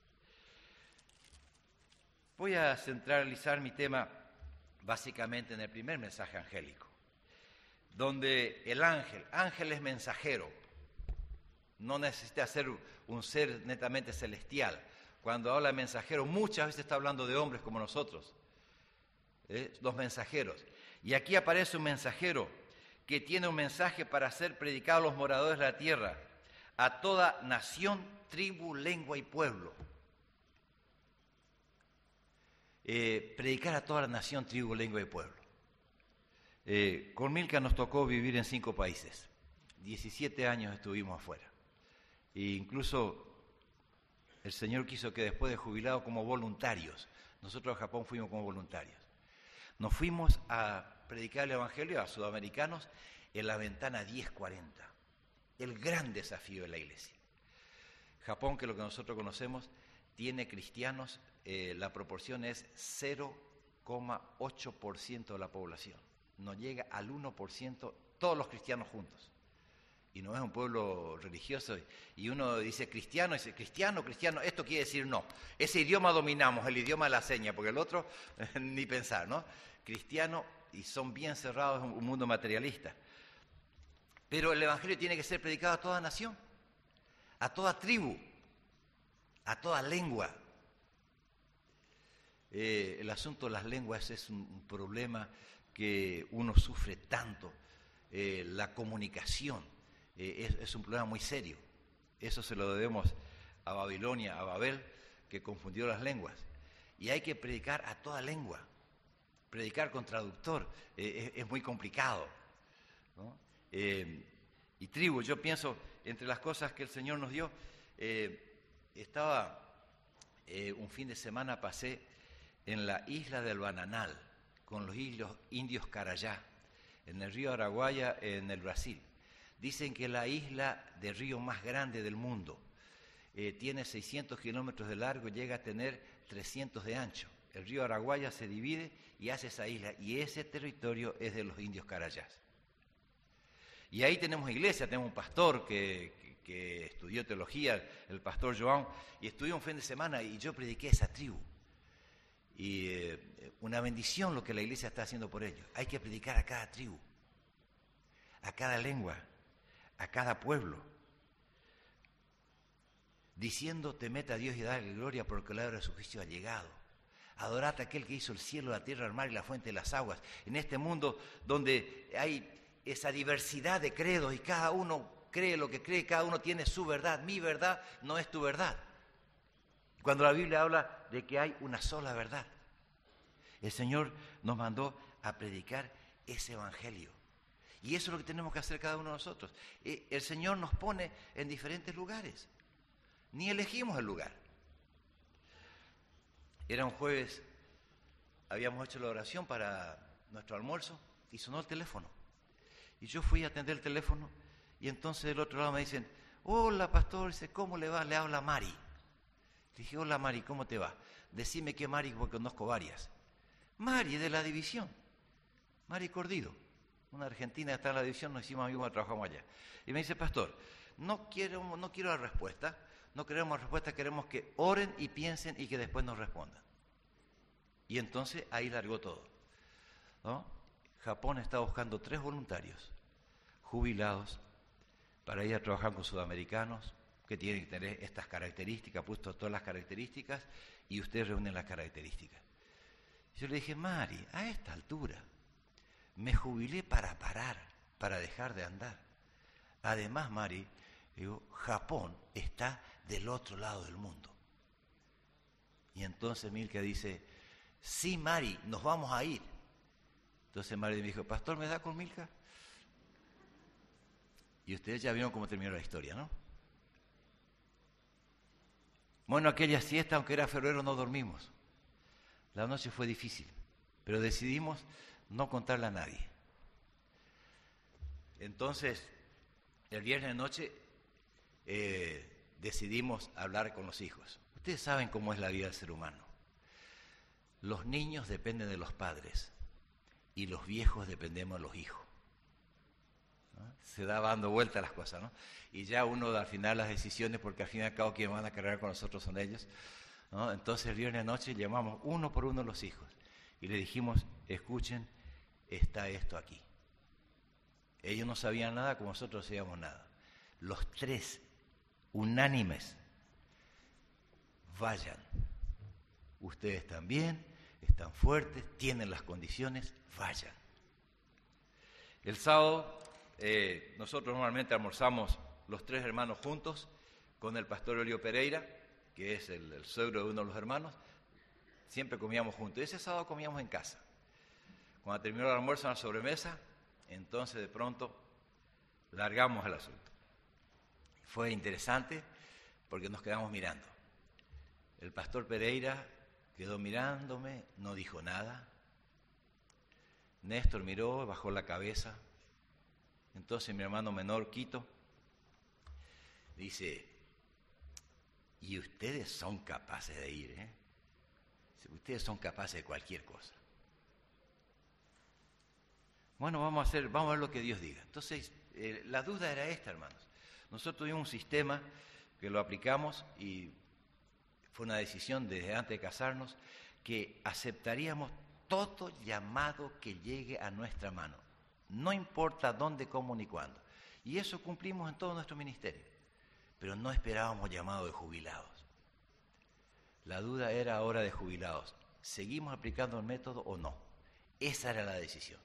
Voy a centralizar mi tema básicamente en el primer mensaje angélico, donde el ángel, ángel es mensajero, no necesita ser un ser netamente celestial. Cuando habla de mensajero, muchas veces está hablando de hombres como nosotros, ¿eh? Los mensajeros. Y aquí aparece un mensajero que tiene un mensaje para ser predicado a los moradores de la tierra, a toda nación, tribu, lengua y pueblo. Eh, predicar a toda la nación, tribu, lengua y pueblo. Eh, con Milka nos tocó vivir en cinco países. diecisiete años estuvimos afuera. E incluso el Señor quiso que después de jubilado como voluntarios, nosotros a Japón fuimos como voluntarios. Nos fuimos a predicar el Evangelio a sudamericanos en la ventana diez cuarenta. El gran desafío de la iglesia. Japón, que es lo que nosotros conocemos, tiene cristianos, eh, la proporción es cero coma ocho por ciento de la población. No llega al uno por ciento todos los cristianos juntos. Y no es un pueblo religioso. Y uno dice cristiano, dice cristiano, cristiano. Esto quiere decir no. Ese idioma dominamos, el idioma de la seña, porque el otro ni pensar, ¿no? Cristiano, y son bien cerrados, un mundo materialista. Pero el Evangelio tiene que ser predicado a toda nación, a toda tribu, a toda lengua. Eh, el asunto de las lenguas es un, un problema que uno sufre tanto. Eh, la comunicación eh, es, es un problema muy serio. Eso se lo debemos a Babilonia, a Babel, que confundió las lenguas. Y hay que predicar a toda lengua. Predicar con traductor eh, es, es muy complicado, ¿no? Eh, y tribu, yo pienso, entre las cosas que el Señor nos dio, eh, estaba, eh, un fin de semana pasé en la isla del Bananal, con los indios, indios Carayá, en el río Araguaia, en el Brasil. Dicen que la isla de río más grande del mundo eh, tiene seiscientos kilómetros de largo, llega a tener trescientos de ancho. El río Araguaia se divide y hace esa isla, y ese territorio es de los indios Carayás. Y ahí tenemos iglesia, tenemos un pastor que, que, que estudió teología, el pastor Joan, y estudió un fin de semana y yo prediqué a esa tribu. Y eh, una bendición lo que la iglesia está haciendo por ellos. Hay que predicar a cada tribu, a cada lengua, a cada pueblo, diciendo: temed a Dios y dadle gloria, porque la hora de su juicio ha llegado. Adorad a aquel que hizo el cielo, la tierra, el mar y la fuente de las aguas. En este mundo donde hay esa diversidad de credos y cada uno cree lo que cree, cada uno tiene su verdad. Mi verdad no es tu verdad. Cuando la Biblia habla de que hay una sola verdad, el Señor nos mandó a predicar ese evangelio. Y eso es lo que tenemos que hacer cada uno de nosotros. El Señor nos pone en diferentes lugares. Ni elegimos el lugar. Era un jueves, habíamos hecho la oración para nuestro almuerzo y sonó el teléfono. Y yo fui a atender el teléfono y entonces del otro lado me dicen: hola pastor, dice, ¿cómo le va? Le habla Mari. Le dije: hola Mari, ¿cómo te va? Decime qué Mari, porque conozco varias. Mari de la división, Mari Cordido, una argentina que está en la división, nos hicimos amigos, trabajamos allá. Y me dice: pastor, no quiero, no quiero la respuesta, no queremos respuesta, queremos que oren y piensen y que después nos respondan. Y entonces ahí largó todo, ¿no? Japón está buscando tres voluntarios jubilados para ir a trabajar con sudamericanos que tienen que tener estas características, puesto todas las características, y ustedes reúnen las características. Yo le dije: Mari, a esta altura me jubilé para parar, para dejar de andar. Además, Mari, digo, Japón está del otro lado del mundo. Y entonces Milka dice: sí, Mari, nos vamos a ir. Entonces Mari me dijo: pastor, ¿me da con Milka? Y ustedes ya vieron cómo terminó la historia, ¿no? Bueno, aquella siesta, aunque era febrero, no dormimos. La noche fue difícil, pero decidimos no contarle a nadie. Entonces, el viernes de noche eh, decidimos hablar con los hijos. Ustedes saben cómo es la vida del ser humano. Los niños dependen de los padres y los viejos dependemos de los hijos, ¿no? Se da dando vuelta las cosas, ¿no? Y ya uno da al final las decisiones, porque al fin y al cabo quienes van a cargar con nosotros son ellos, ¿no? Entonces el viernes de noche llamamos uno por uno a los hijos y le dijimos: escuchen, está esto aquí. Ellos no sabían nada, como nosotros no sabíamos nada. Los tres, unánimes: vayan. Ustedes también, están fuertes, tienen las condiciones, vayan. El sábado eh, nosotros normalmente almorzamos los tres hermanos juntos con el pastor Elio Pereira, que es el, el suegro de uno de los hermanos. Siempre comíamos juntos. Ese sábado comíamos en casa. Cuando terminó el almuerzo en la sobremesa, entonces de pronto largamos el asunto. Fue interesante porque nos quedamos mirando. El pastor Pereira quedó mirándome, no dijo nada. Néstor miró, bajó la cabeza. Entonces mi hermano menor, Quito, dice, y ustedes son capaces de ir, ¿eh? Ustedes son capaces de cualquier cosa. Bueno, vamos a hacer, vamos a ver lo que Dios diga. Entonces, eh, la duda era esta, hermanos. Nosotros tuvimos un sistema que lo aplicamos y fue una decisión desde antes de casarnos que aceptaríamos todo llamado que llegue a nuestra mano. No importa dónde, cómo ni cuándo. Y eso cumplimos en todo nuestro ministerio. Pero no esperábamos llamado de jubilados. La duda era ahora de jubilados. ¿Seguimos aplicando el método o no? Esa era la decisión.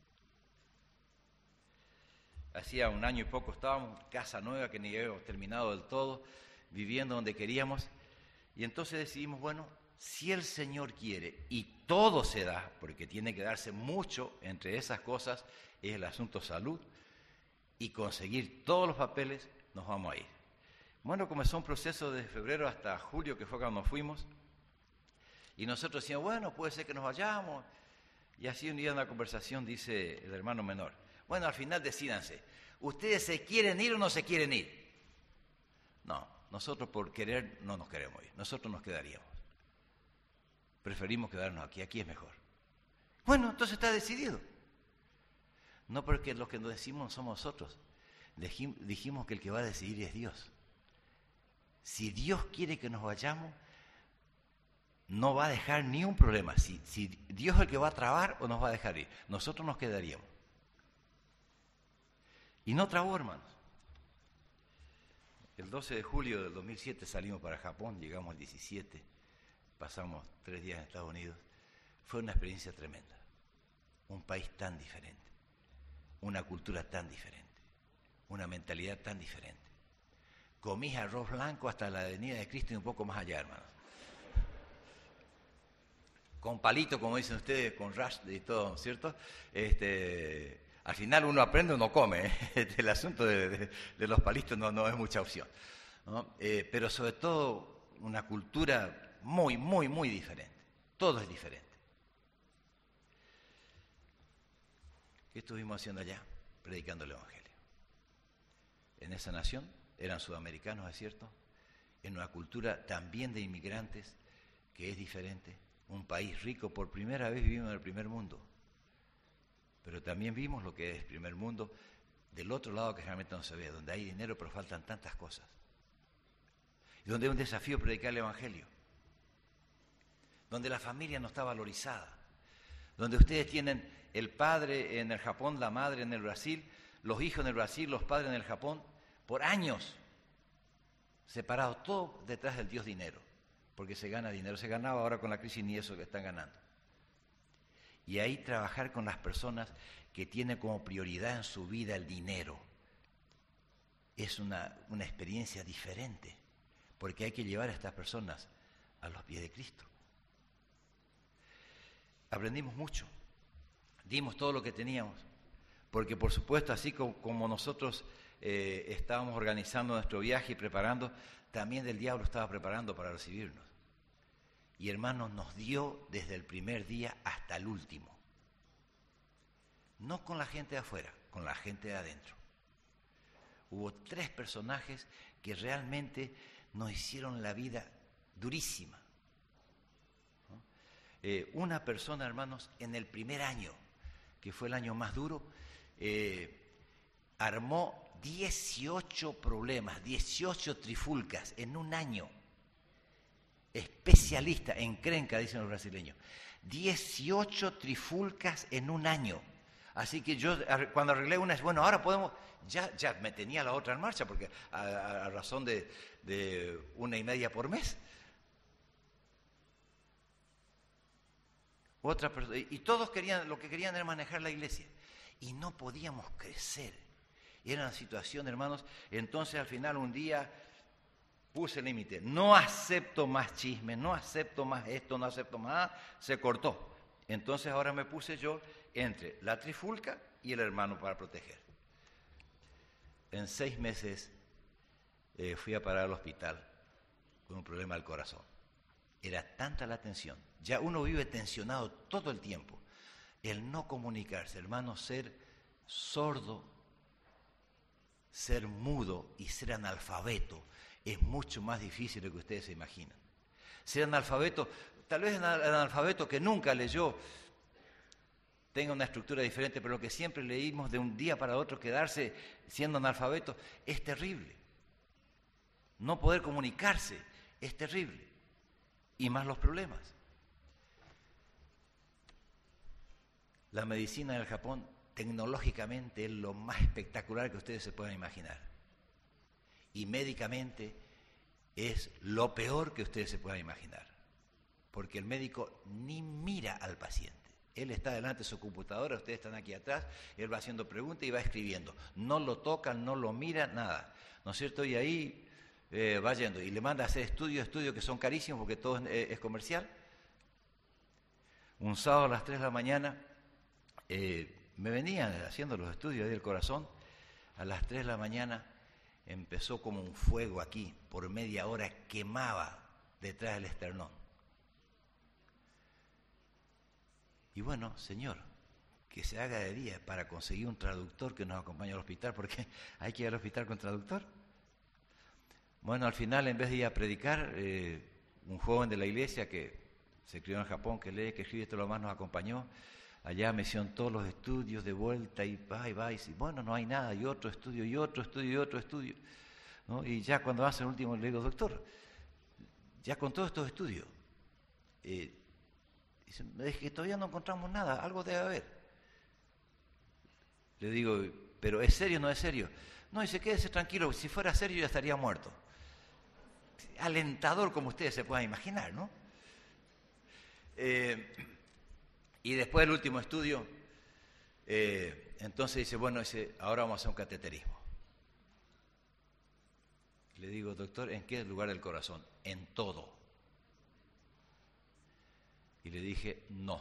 Hacía un año y poco estábamos en casa nueva que ni habíamos terminado del todo, viviendo donde queríamos. Y entonces decidimos, bueno, si el Señor quiere y todo se da, porque tiene que darse mucho entre esas cosas, es el asunto salud, y conseguir todos los papeles, nos vamos a ir. Bueno, comenzó un proceso desde febrero hasta julio, que fue cuando nos fuimos, y nosotros decíamos, bueno, puede ser que nos vayamos. Y así un día en una conversación dice el hermano menor, bueno, al final decídanse, ¿ustedes se quieren ir o no se quieren ir? No, nosotros por querer no nos queremos ir, nosotros nos quedaríamos. Preferimos quedarnos aquí, aquí es mejor. Bueno, entonces está decidido. No porque los que nos decimos somos nosotros, dijimos que el que va a decidir es Dios. Si Dios quiere que nos vayamos, no va a dejar ni un problema. Si, si Dios es el que va a trabar o nos va a dejar ir, nosotros nos quedaríamos. Y no trabó, hermanos. El doce de julio del dos mil siete salimos para Japón, llegamos el diecisiete, pasamos tres días en Estados Unidos. Fue una experiencia tremenda. Un país tan diferente, una cultura tan diferente, una mentalidad tan diferente. Comí arroz blanco hasta la Avenida de Cristo y un poco más allá, hermanos. Con palito, como dicen ustedes, con rash y todo, ¿cierto? Este, al final uno aprende o no come, ¿eh? El asunto de, de, de los palitos no, no es mucha opción, ¿no? Eh, pero sobre todo una cultura muy, muy, muy diferente. Todo es diferente. ¿Qué estuvimos haciendo allá? Predicando el Evangelio. En esa nación eran sudamericanos, es cierto, en una cultura también de inmigrantes que es diferente, un país rico, por primera vez vivimos en el primer mundo, pero también vimos lo que es primer mundo del otro lado que realmente no se ve, donde hay dinero pero faltan tantas cosas, y donde es un desafío predicar el Evangelio, donde la familia no está valorizada, donde ustedes tienen el padre en el Japón, la madre en el Brasil, los hijos en el Brasil, los padres en el Japón, por años separados, todo detrás del Dios dinero, porque se gana dinero, se ganaba ahora con la crisis ni eso que están ganando. Y ahí trabajar con las personas que tienen como prioridad en su vida el dinero es una, una experiencia diferente, porque hay que llevar a estas personas a los pies de Cristo. Aprendimos mucho, dimos todo lo que teníamos, porque por supuesto, así como, como nosotros eh, estábamos organizando nuestro viaje y preparando, también el diablo estaba preparando para recibirnos. Y hermanos, nos dio desde el primer día hasta el último. No con la gente de afuera, con la gente de adentro. Hubo tres personajes que realmente nos hicieron la vida durísima. ¿No? Eh, una persona, hermanos, en el primer año, que fue el año más duro, eh, armó dieciocho problemas, dieciocho trifulcas en un año. Especialista en crenca, dicen los brasileños. dieciocho trifulcas en un año. Así que yo cuando arreglé una, bueno, ahora podemos, ya, ya me tenía la otra en marcha, porque a, a, a razón de, de una y media por mes. Otra, y todos querían, lo que querían era manejar la iglesia. Y no podíamos crecer. Era una situación, hermanos, entonces al final un día puse el límite, no acepto más chismes, no acepto más esto, no acepto más, se cortó. Entonces ahora me puse yo entre la trifulca y el hermano para proteger. En seis meses eh, fui a parar al hospital con un problema del corazón. Era tanta la tensión. Ya uno vive tensionado todo el tiempo. El no comunicarse, hermano, ser sordo, ser mudo y ser analfabeto es mucho más difícil de lo que ustedes se imaginan. Ser analfabeto, tal vez el analfabeto que nunca leyó tenga una estructura diferente, pero lo que siempre leímos de un día para otro, quedarse siendo analfabeto, es terrible. No poder comunicarse es terrible. Y más los problemas. La medicina del Japón tecnológicamente es lo más espectacular que ustedes se puedan imaginar. Y médicamente es lo peor que ustedes se puedan imaginar. Porque el médico ni mira al paciente. Él está delante de su computadora, ustedes están aquí atrás, él va haciendo preguntas y va escribiendo. No lo tocan, no lo mira, nada. ¿No es cierto? Y ahí eh, va yendo. Y le manda a hacer estudios, estudios que son carísimos porque todo es, eh, es comercial. Un sábado a las tres de la mañana, eh, me venía haciendo los estudios del corazón. A las tres de la mañana empezó como un fuego aquí, por media hora quemaba detrás del esternón. Y bueno, Señor, que se haga de día para conseguir un traductor que nos acompañe al hospital, porque hay que ir al hospital con traductor. Bueno, al final, en vez de ir a predicar, eh, un joven de la iglesia que se crió en Japón, que lee, que escribe, esto lo más nos acompañó. Allá me hicieron todos los estudios de vuelta y va y va y bueno, no hay nada, y otro estudio, y otro estudio, y otro estudio, ¿no? Y ya cuando hace el último le digo, doctor, ya con todos estos estudios, eh, dice, es que todavía no encontramos nada, algo debe haber. Le digo, pero ¿es serio o no es serio? No, dice, quédese tranquilo, si fuera serio ya estaría muerto. Alentador como ustedes se puedan imaginar, ¿no? Eh, y después del último estudio, eh, entonces dice, bueno, dice, ahora vamos a hacer un cateterismo. Le digo, doctor, ¿en qué lugar del corazón? En todo. Y le dije, no.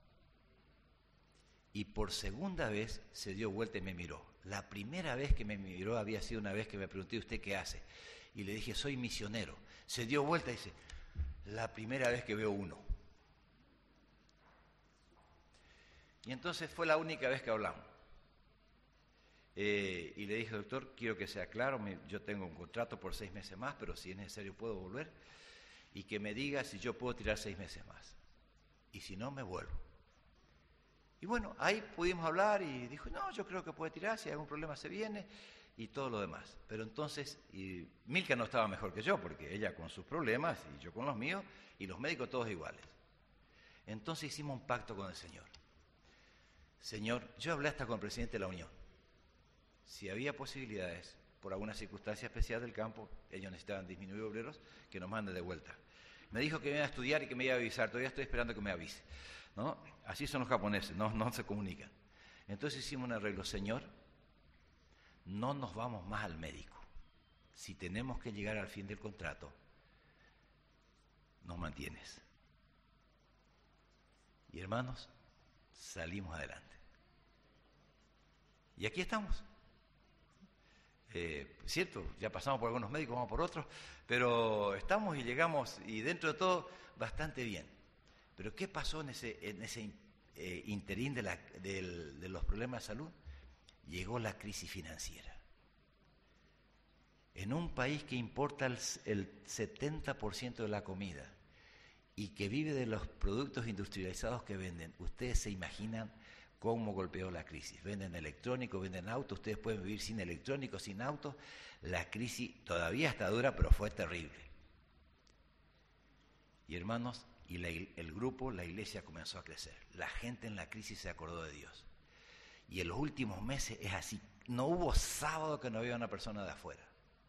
Y por segunda vez se dio vuelta y me miró. La primera vez que me miró había sido una vez que me pregunté, ¿usted qué hace? Y le dije, soy misionero. Se dio vuelta y dice, la primera vez que veo uno. Y entonces fue la única vez que hablamos. Eh, y le dije, doctor, quiero que sea claro, me, yo tengo un contrato por seis meses más, pero si es necesario puedo volver. Y que me diga si yo puedo tirar seis meses más. Y si no, me vuelvo. Y bueno, ahí pudimos hablar y dijo, no, yo creo que puede tirar, si hay algún problema se viene y todo lo demás. Pero entonces, y Milka no estaba mejor que yo, porque ella con sus problemas y yo con los míos, y los médicos todos iguales. Entonces hicimos un pacto con el Señor. Señor, yo hablé hasta con el presidente de la Unión. Si había posibilidades, por alguna circunstancia especial del campo, ellos necesitaban disminuir obreros, que nos manden de vuelta. Me dijo que me iba a estudiar y que me iba a avisar, todavía estoy esperando que me avise, ¿no? Así son los japoneses, no, no se comunican. Entonces hicimos un arreglo, Señor, no nos vamos más al médico. Si tenemos que llegar al fin del contrato, nos mantienes. Y hermanos, salimos adelante. Y aquí estamos. Eh, cierto, ya pasamos por algunos médicos, vamos por otros, pero estamos y llegamos, y dentro de todo, bastante bien. Pero ¿qué pasó en ese, en ese eh, interín de, la, de, de los problemas de salud? Llegó la crisis financiera. En un país que importa el, el setenta por ciento de la comida y que vive de los productos industrializados que venden, ustedes se imaginan cómo golpeó la crisis. Venden electrónicos, venden autos, ustedes pueden vivir sin electrónicos, sin autos. La crisis todavía está dura, pero fue terrible. Y hermanos, y la, el grupo, la iglesia comenzó a crecer. La gente en la crisis se acordó de Dios. Y en los últimos meses es así. No hubo sábado que no había una persona de afuera.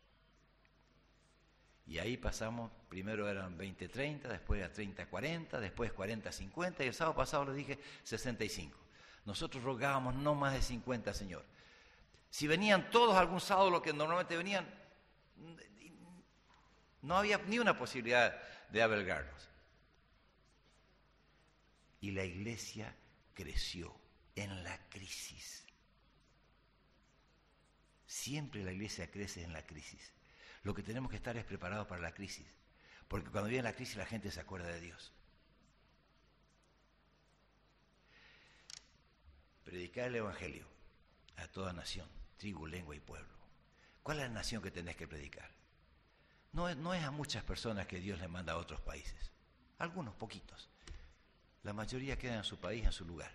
Y ahí pasamos, primero eran veinte treinta, después era treinta cuarenta, después cuarenta cincuenta, y el sábado pasado les dije sesenta y cinco. Nosotros rogábamos no más de cincuenta, Señor. Si venían todos algún sábado, lo que normalmente venían, no había ni una posibilidad de albergarnos. Y la iglesia creció en la crisis. Siempre la iglesia crece en la crisis. Lo que tenemos que estar es preparados para la crisis, porque cuando viene la crisis la gente se acuerda de Dios. Predicar el Evangelio a toda nación, tribu, lengua y pueblo. ¿Cuál es la nación que tenés que predicar? No es, no es a muchas personas que Dios les manda a otros países, algunos poquitos. La mayoría queda en su país, en su lugar.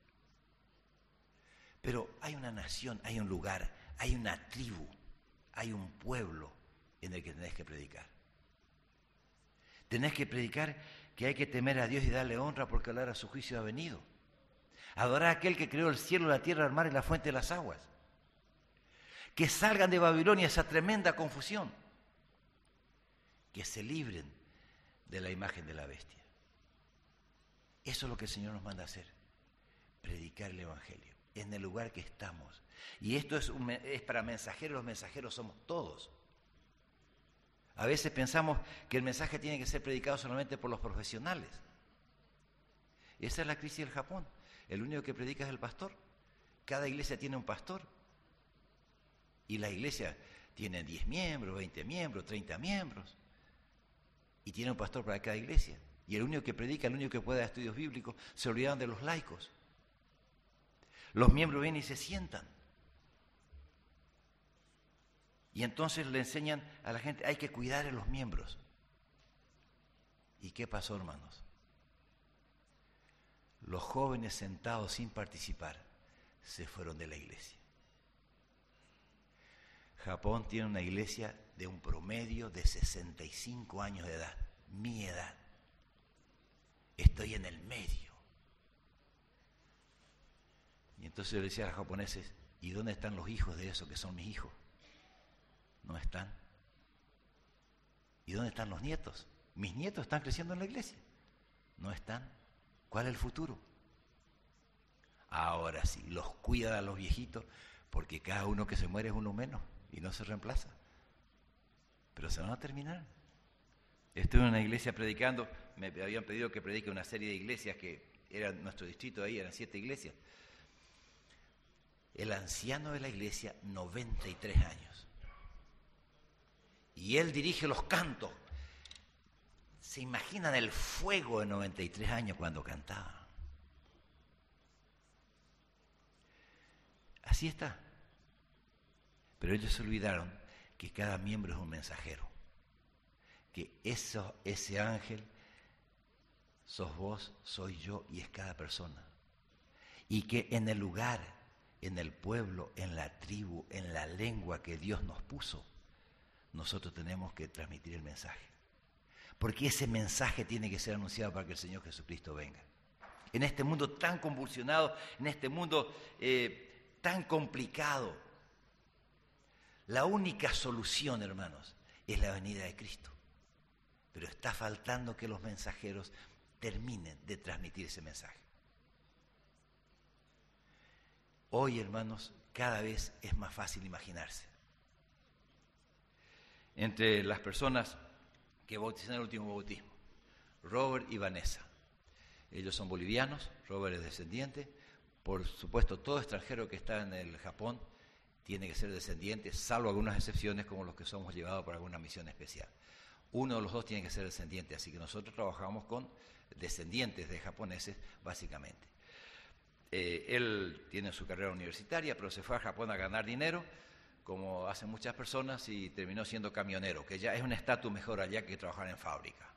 Pero hay una nación, hay un lugar, hay una tribu, hay un pueblo en el que tenés que predicar. Tenés que predicar que hay que temer a Dios y darle honra porque la hora de su juicio ha venido. Adorar a aquel que creó el cielo, la tierra, el mar y la fuente de las aguas. Que salgan de Babilonia esa tremenda confusión. Que se libren de la imagen de la bestia. Eso es lo que el Señor nos manda a hacer. Predicar el Evangelio en el lugar que estamos. Y esto es, un, es para mensajeros, los mensajeros somos todos. A veces pensamos que el mensaje tiene que ser predicado solamente por los profesionales. Esa es la crisis del Japón. El único que predica es el pastor. Cada iglesia tiene un pastor. Y la iglesia tiene diez miembros, veinte miembros, treinta miembros. Y tiene un pastor para cada iglesia. Y el único que predica, el único que puede dar estudios bíblicos, se olvidaron de los laicos. Los miembros vienen y se sientan. Y entonces le enseñan a la gente, hay que cuidar a los miembros. ¿Y qué pasó, hermanos? Los jóvenes sentados sin participar se fueron de la iglesia. Japón tiene una iglesia de un promedio de sesenta y cinco años de edad, mi edad. Estoy en el medio. Y entonces yo le decía a los japoneses, ¿y dónde están los hijos de esos que son mis hijos? No están. ¿Y dónde están los nietos? Mis nietos están creciendo en la iglesia. No están. ¿Cuál es el futuro? Ahora sí, los cuida a los viejitos, porque cada uno que se muere es uno menos y no se reemplaza. Pero se van a terminar. Estuve en una iglesia predicando, me habían pedido que predique una serie de iglesias que era nuestro distrito ahí, eran siete iglesias. El anciano de la iglesia, noventa y tres años. Y él dirige los cantos. ¿Se imaginan el fuego de noventa y tres años cuando cantaba? Así está. Pero ellos se olvidaron que cada miembro es un mensajero. Que eso, ese ángel, sos vos, soy yo y es cada persona. Y que en el lugar, en el pueblo, en la tribu, en la lengua que Dios nos puso, nosotros tenemos que transmitir el mensaje. Porque ese mensaje tiene que ser anunciado para que el Señor Jesucristo venga. En este mundo tan convulsionado, en este mundo eh, tan complicado, la única solución, hermanos, es la venida de Cristo. Pero está faltando que los mensajeros terminen de transmitir ese mensaje. Hoy, hermanos, cada vez es más fácil imaginarse. Entre las personas que bautizaron el último bautismo, Robert y Vanessa. Ellos son bolivianos, Robert es descendiente. Por supuesto, todo extranjero que está en el Japón tiene que ser descendiente, salvo algunas excepciones como los que somos llevados por alguna misión especial. Uno de los dos tiene que ser descendiente, así que nosotros trabajamos con descendientes de japoneses, básicamente. Eh, él tiene su carrera universitaria, pero se fue a Japón a ganar dinero, como hacen muchas personas, y terminó siendo camionero, que ya es un estatus mejor allá que trabajar en fábrica.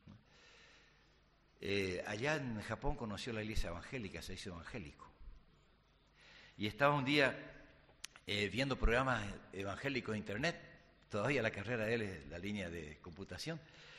Eh, allá en Japón conoció la iglesia evangélica, se hizo evangélico. Y estaba un día eh, viendo programas evangélicos de internet, todavía la carrera de él es la línea de computación,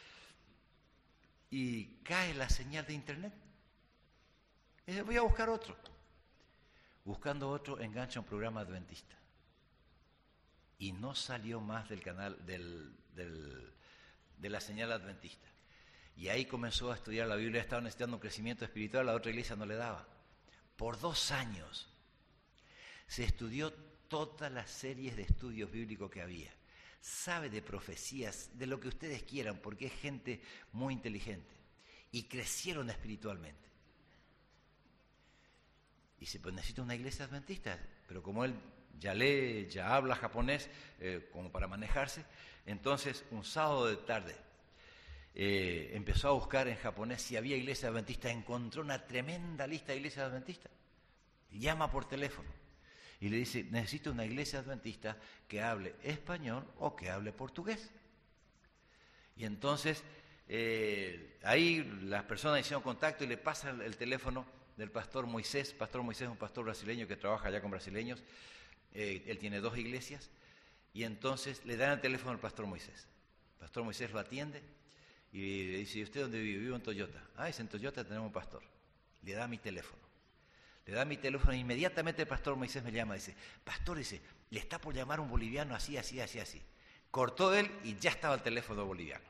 y cae la señal de internet. Y dice, voy a buscar otro. Buscando otro, engancha un programa adventista. Y no salió más del canal del, del, de la señal adventista. Y ahí comenzó a estudiar la Biblia, estaba necesitando un crecimiento espiritual, la otra iglesia no le daba. Por dos años se estudió todas las series de estudios bíblicos que había. Sabe de profecías, de lo que ustedes quieran, porque es gente muy inteligente. Y crecieron espiritualmente. dice, pues necesito una iglesia adventista. Pero como él ya lee, ya habla japonés, eh, como para manejarse, entonces un sábado de tarde eh, empezó a buscar en japonés si había iglesia adventista, encontró una tremenda lista de iglesias adventistas. Llama por teléfono y le dice, necesito una iglesia adventista que hable español o que hable portugués. Y entonces eh, ahí las personas hicieron contacto y le pasan el teléfono del pastor Moisés. Pastor Moisés es un pastor brasileño que trabaja allá con brasileños. Eh, él tiene dos iglesias y entonces le dan el teléfono al pastor Moisés. El pastor Moisés lo atiende y le dice, ¿y usted dónde vive? Vivo en Toyota. Ah, es en Toyota, tenemos un pastor. Le da mi teléfono. Le da mi teléfono e inmediatamente el pastor Moisés me llama y dice, pastor, dice, le está por llamar un boliviano así, así, así, así. Cortó él y ya estaba el teléfono boliviano.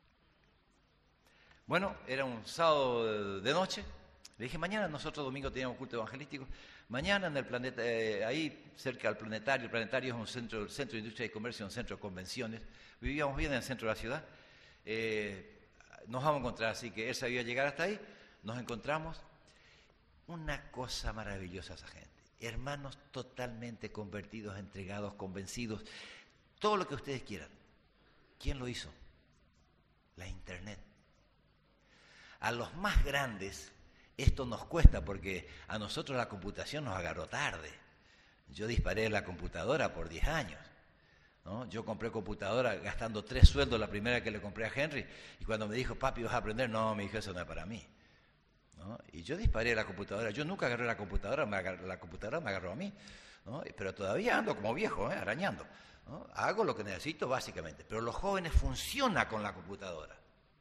Bueno, era un sábado de noche. Le dije, mañana nosotros domingo teníamos culto evangelístico. Mañana en el planeta, eh, ahí cerca del planetario, el planetario es un centro, centro de industria y comercio, un centro de convenciones. Vivíamos bien en el centro de la ciudad. Eh, nos vamos a encontrar, así que él sabía llegar hasta ahí. Nos encontramos. Una cosa maravillosa esa gente. Hermanos totalmente convertidos, entregados, convencidos. Todo lo que ustedes quieran. ¿Quién lo hizo? La Internet. A los más grandes esto nos cuesta porque a nosotros la computación nos agarró tarde. Yo disparé la computadora por diez años, ¿no? Yo compré computadora gastando tres sueldos la primera que le compré a Henry y cuando me dijo, papi, ¿vas a aprender? No, me dijo, eso no es para mí, ¿no? Y yo disparé la computadora. Yo nunca agarré la computadora, me agarró, la computadora me agarró a mí, ¿no? Pero todavía ando como viejo, ¿eh? Arañando, ¿no? Hago lo que necesito básicamente, pero los jóvenes funcionan con la computadora.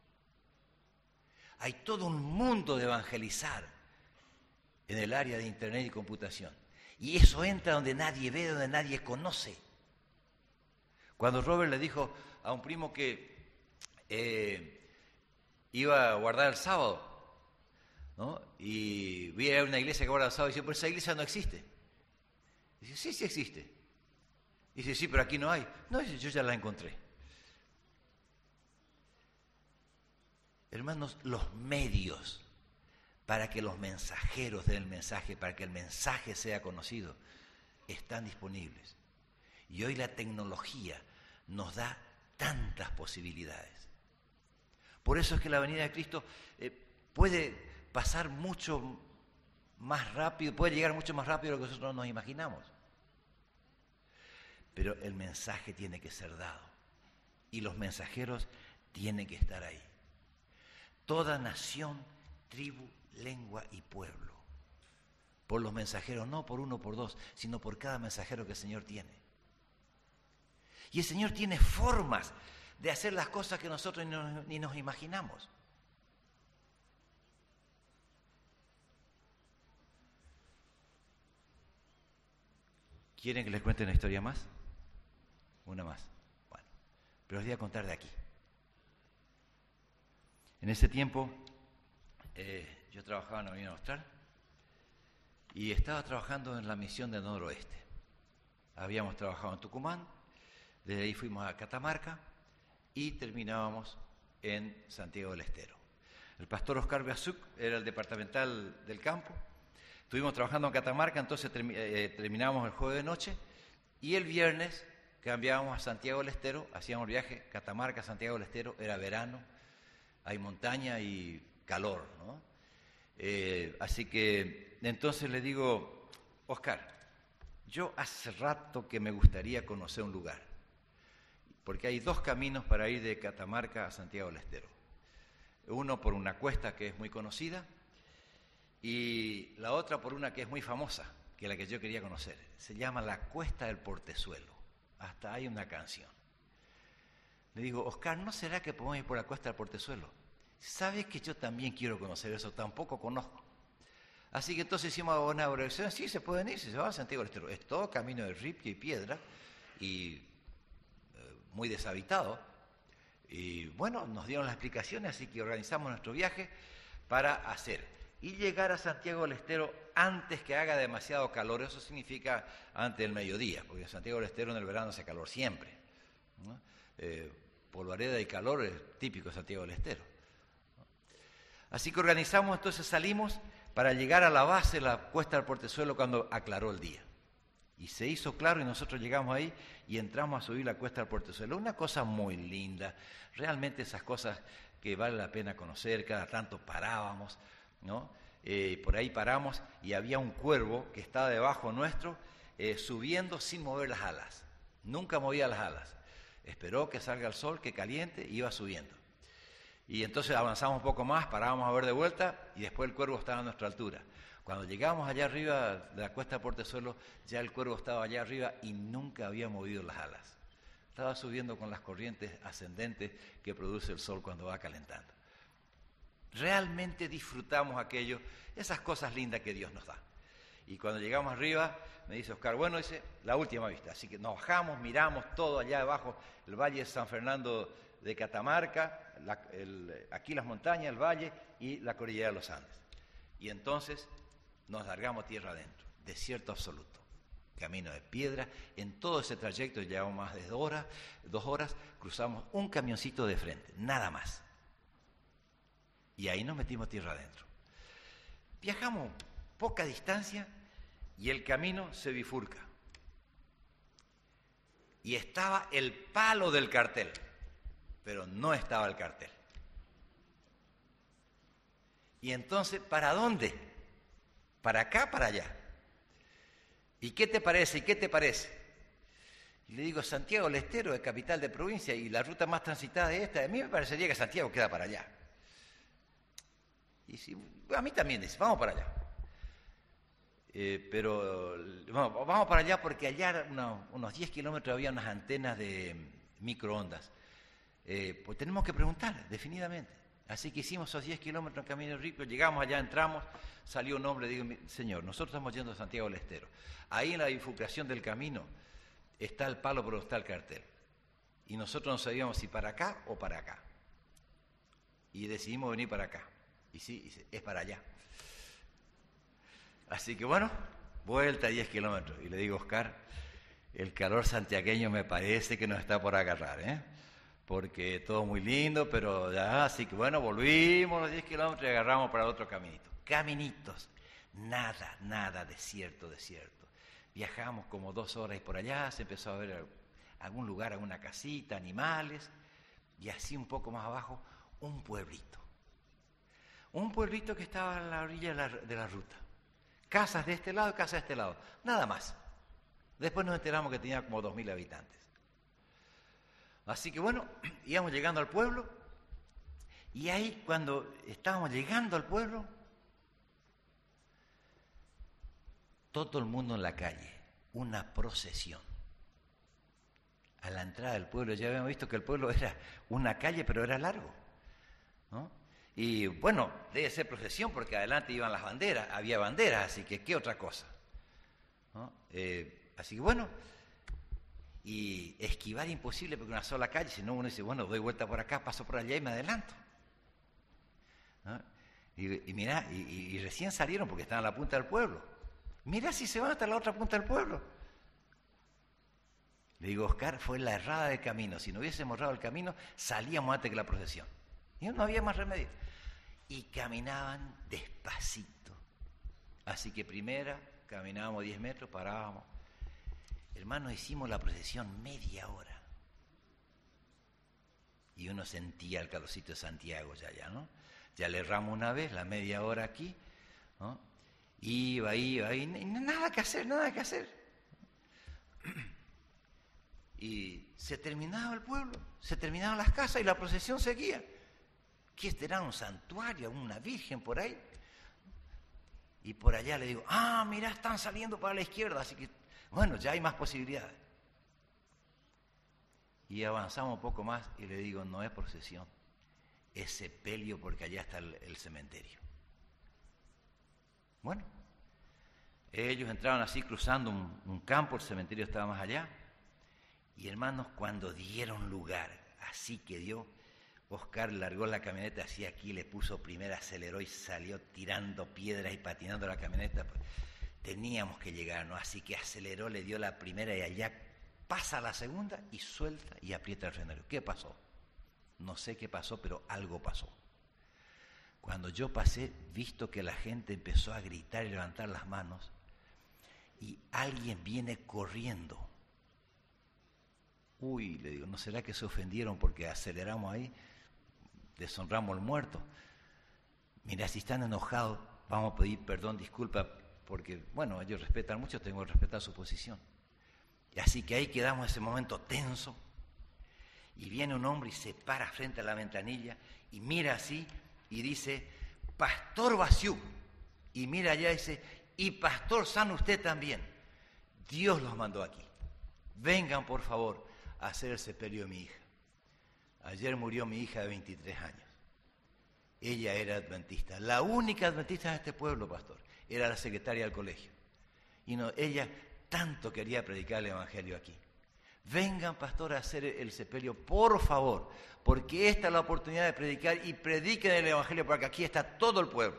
Hay todo un mundo de evangelizar en el área de Internet y computación. Y eso entra donde nadie ve, donde nadie conoce. Cuando Robert le dijo a un primo que eh, iba a guardar el sábado, ¿no? Y vi a una iglesia que guarda el sábado y dice, pero esa iglesia no existe. Dice, sí, sí existe. Dice, sí, pero aquí no hay. No, dice, yo ya la encontré. Hermanos, los medios para que los mensajeros den el mensaje, para que el mensaje sea conocido, están disponibles. Y hoy la tecnología nos da tantas posibilidades. Por eso es que la venida de Cristo eh, puede pasar mucho más rápido, puede llegar mucho más rápido de lo que nosotros nos imaginamos. Pero el mensaje tiene que ser dado y los mensajeros tienen que estar ahí. Toda nación, tribu, lengua y pueblo. Por los mensajeros, no por uno o por dos, sino por cada mensajero que el Señor tiene. Y el Señor tiene formas de hacer las cosas que nosotros ni nos, ni nos imaginamos. ¿Quieren que les cuente una historia más? Una más. Bueno, pero os voy a contar de aquí. En ese tiempo, eh, yo trabajaba en la Unión Austral y estaba trabajando en la misión del noroeste. Habíamos trabajado en Tucumán, desde ahí fuimos a Catamarca y terminábamos en Santiago del Estero. El pastor Oscar Beazuc era el departamental del campo. Estuvimos trabajando en Catamarca, entonces termi- eh, terminábamos el jueves de noche y el viernes cambiábamos a Santiago del Estero, hacíamos el viaje Catamarca, Santiago del Estero, era verano. Hay montaña y calor, ¿no? Eh, así que entonces le digo, Oscar, yo hace rato que me gustaría conocer un lugar, porque hay dos caminos para ir de Catamarca a Santiago del Estero. Uno por una cuesta que es muy conocida y la otra por una que es muy famosa, que es la que yo quería conocer. Se llama la Cuesta del Portezuelo. Hasta hay una canción. Le digo, Oscar, ¿no será que podemos ir por la Cuesta del Portezuelo? ¿Sabes que yo también quiero conocer eso? Tampoco conozco. Así que entonces hicimos una oración. Sí, se pueden ir, si se van a Santiago del Estero. Es todo camino de ripio y piedra y eh, muy deshabitado. Y bueno, nos dieron las explicaciones, así que organizamos nuestro viaje para hacer y llegar a Santiago del Estero antes que haga demasiado calor. Eso significa antes del mediodía, porque en Santiago del Estero en el verano hace calor siempre, ¿no? Eh, polvareda y calor es típico de Santiago del Estero. Así que organizamos, entonces salimos para llegar a la base de la cuesta del Portezuelo cuando aclaró el día. Y se hizo claro y nosotros llegamos ahí y entramos a subir la cuesta del Portezuelo. Una cosa muy linda, realmente esas cosas que vale la pena conocer, cada tanto parábamos, ¿no? Eh, por ahí paramos y había un cuervo que estaba debajo nuestro, eh, subiendo sin mover las alas. Nunca movía las alas. Esperó que salga el sol, que caliente, y iba subiendo. Y entonces avanzamos un poco más, parábamos a ver de vuelta y después el cuervo estaba a nuestra altura. Cuando llegamos allá arriba de la cuesta de Portezuelo, ya el cuervo estaba allá arriba y nunca había movido las alas. Estaba subiendo con las corrientes ascendentes que produce el sol cuando va calentando. Realmente disfrutamos aquello, esas cosas lindas que Dios nos da. Y cuando llegamos arriba, me dice Oscar, bueno, dice, la última vista. Así que nos bajamos, miramos todo allá abajo, el valle de San Fernando de Catamarca, la, el, aquí las montañas, el valle y la cordillera de los Andes. Y entonces nos largamos tierra adentro, desierto absoluto, camino de piedra. En todo ese trayecto llevamos más de dos horas, dos horas, cruzamos un camioncito de frente, nada más. Y ahí nos metimos tierra adentro. Viajamos poca distancia y el camino se bifurca. Y estaba el palo del cartel, pero no estaba el cartel. Y entonces, ¿para dónde? ¿Para acá, para allá? ¿Y qué te parece? ¿Y qué te parece? Y le digo, Santiago del Estero es capital de provincia y la ruta más transitada es esta. A mí me parecería que Santiago queda para allá. Y si, a mí también dice, vamos para allá. Eh, pero bueno, vamos para allá porque allá unos, unos diez kilómetros había unas antenas de microondas. Eh, pues tenemos que preguntar, definidamente. Así que hicimos esos diez kilómetros en Camino Rico, llegamos allá, entramos, salió un hombre, digo, señor, nosotros estamos yendo a Santiago del Estero. Ahí en la bifurcación del camino está el palo, pero está el cartel. Y nosotros no sabíamos si para acá o para acá. Y decidimos venir para acá. Y sí, es para allá. Así que bueno, vuelta a diez kilómetros. Y le digo, Oscar, el calor santiagueño me parece que nos está por agarrar, ¿eh? Porque todo muy lindo, pero ya, así que bueno, volvimos los diez kilómetros y agarramos para el otro caminito. Caminitos, nada, nada, desierto, desierto. Viajamos como dos horas y por allá se empezó a ver algún lugar, alguna casita, animales, y así un poco más abajo, un pueblito. Un pueblito que estaba a la orilla de la, de la ruta. Casas de este lado y casas de este lado, nada más. Después nos enteramos que tenía como dos mil habitantes. Así que bueno, íbamos llegando al pueblo y ahí cuando estábamos llegando al pueblo, todo el mundo en la calle, una procesión. A la entrada del pueblo, ya habíamos visto que el pueblo era una calle, pero era largo, ¿no? Y bueno, debe ser procesión porque adelante iban las banderas, había banderas, así que qué otra cosa, ¿no? Eh, así que bueno, y esquivar imposible porque una sola calle, si no uno dice, bueno, doy vuelta por acá, paso por allá y me adelanto, ¿no? Y, y mirá, y, y recién salieron porque estaban a la punta del pueblo. Mirá si se van hasta la otra punta del pueblo. Le digo, Oscar, fue la errada del camino. Si no hubiésemos errado el camino, salíamos antes que la procesión. Y no había más remedio. Y caminaban despacito. Así que primera, caminábamos diez metros, parábamos. Hermanos, hicimos la procesión media hora. Y uno sentía el calorcito de Santiago ya, ya, ¿no? Ya le erramos una vez, la media hora aquí, ¿no? Iba, iba, y nada que hacer, nada que hacer. Y se terminaba el pueblo, se terminaban las casas y la procesión seguía. ¿Qué este era? ¿Un santuario, una virgen por ahí? Y por allá le digo, ah, mirá, están saliendo para la izquierda, así que, bueno, ya hay más posibilidades. Y avanzamos un poco más y le digo, no es procesión, es sepelio porque allá está el, el cementerio. Bueno, ellos entraron así cruzando un, un campo, el cementerio estaba más allá. Y hermanos, cuando dieron lugar, así que dio, Oscar largó la camioneta hacia aquí, le puso primera, aceleró y salió tirando piedras y patinando la camioneta. Teníamos que llegar, ¿no? Así que aceleró, le dio la primera y allá pasa la segunda y suelta y aprieta el freno. ¿Qué pasó? No sé qué pasó, pero algo pasó. Cuando yo pasé, visto que la gente empezó a gritar y levantar las manos, y alguien viene corriendo. Uy, le digo, ¿no será que se ofendieron porque aceleramos ahí? Deshonramos al muerto. Mira, si están enojados, vamos a pedir perdón, disculpa, porque, bueno, ellos respetan mucho, tengo que respetar su posición. Y así que ahí quedamos en ese momento tenso, y viene un hombre y se para frente a la ventanilla, y mira así, y dice, Pastor Basiuk, y mira allá y dice, y Pastor San usted también, Dios los mandó aquí, vengan por favor a hacer el sepelio de mi hija. Ayer murió mi hija de veintitrés años. Ella era adventista, la única adventista de este pueblo, pastor. Era la secretaria del colegio. Y no, ella tanto quería predicar el evangelio aquí. Vengan, pastor, a hacer el sepelio, por favor, porque esta es la oportunidad de predicar y prediquen el evangelio, porque aquí está todo el pueblo.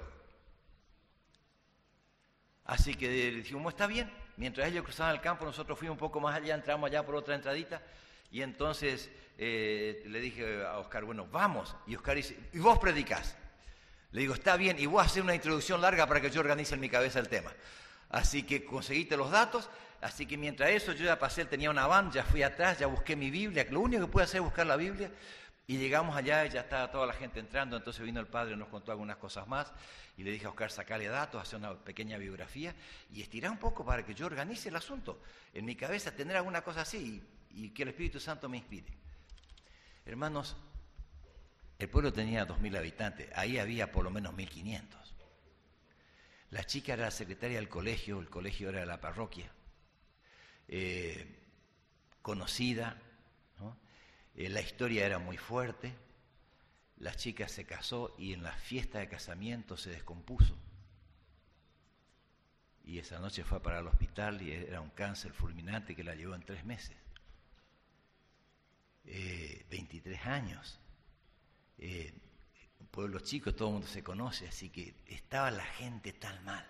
Así que dijimos, está bien. Mientras ellos cruzaban el campo, nosotros fuimos un poco más allá, entramos allá por otra entradita, y entonces eh, le dije a Oscar, bueno, vamos. Y Oscar dice, ¿y vos predicás? Le digo, está bien, y vos haces una introducción larga para que yo organice en mi cabeza el tema. Así que conseguiste los datos, así que mientras eso yo ya pasé, tenía una van, ya fui atrás, ya busqué mi Biblia, lo único que pude hacer es buscar la Biblia, y llegamos allá y ya estaba toda la gente entrando, entonces vino el padre, nos contó algunas cosas más, y le dije a Oscar, sacale datos, hacer una pequeña biografía, y estirar un poco para que yo organice el asunto, en mi cabeza tener alguna cosa así, y, y que el Espíritu Santo me inspire. Hermanos, el pueblo tenía dos mil habitantes, ahí había por lo menos mil quinientos. La chica era la secretaria del colegio, el colegio era de la parroquia, eh, conocida, ¿no? Eh, la historia era muy fuerte, la chica se casó y en la fiesta de casamiento se descompuso. Y esa noche fue a parar al hospital y era un cáncer fulminante que la llevó en tres meses. Eh, veintitrés años. Eh, un pueblo chico, todo el mundo se conoce, así que estaba la gente tan mal.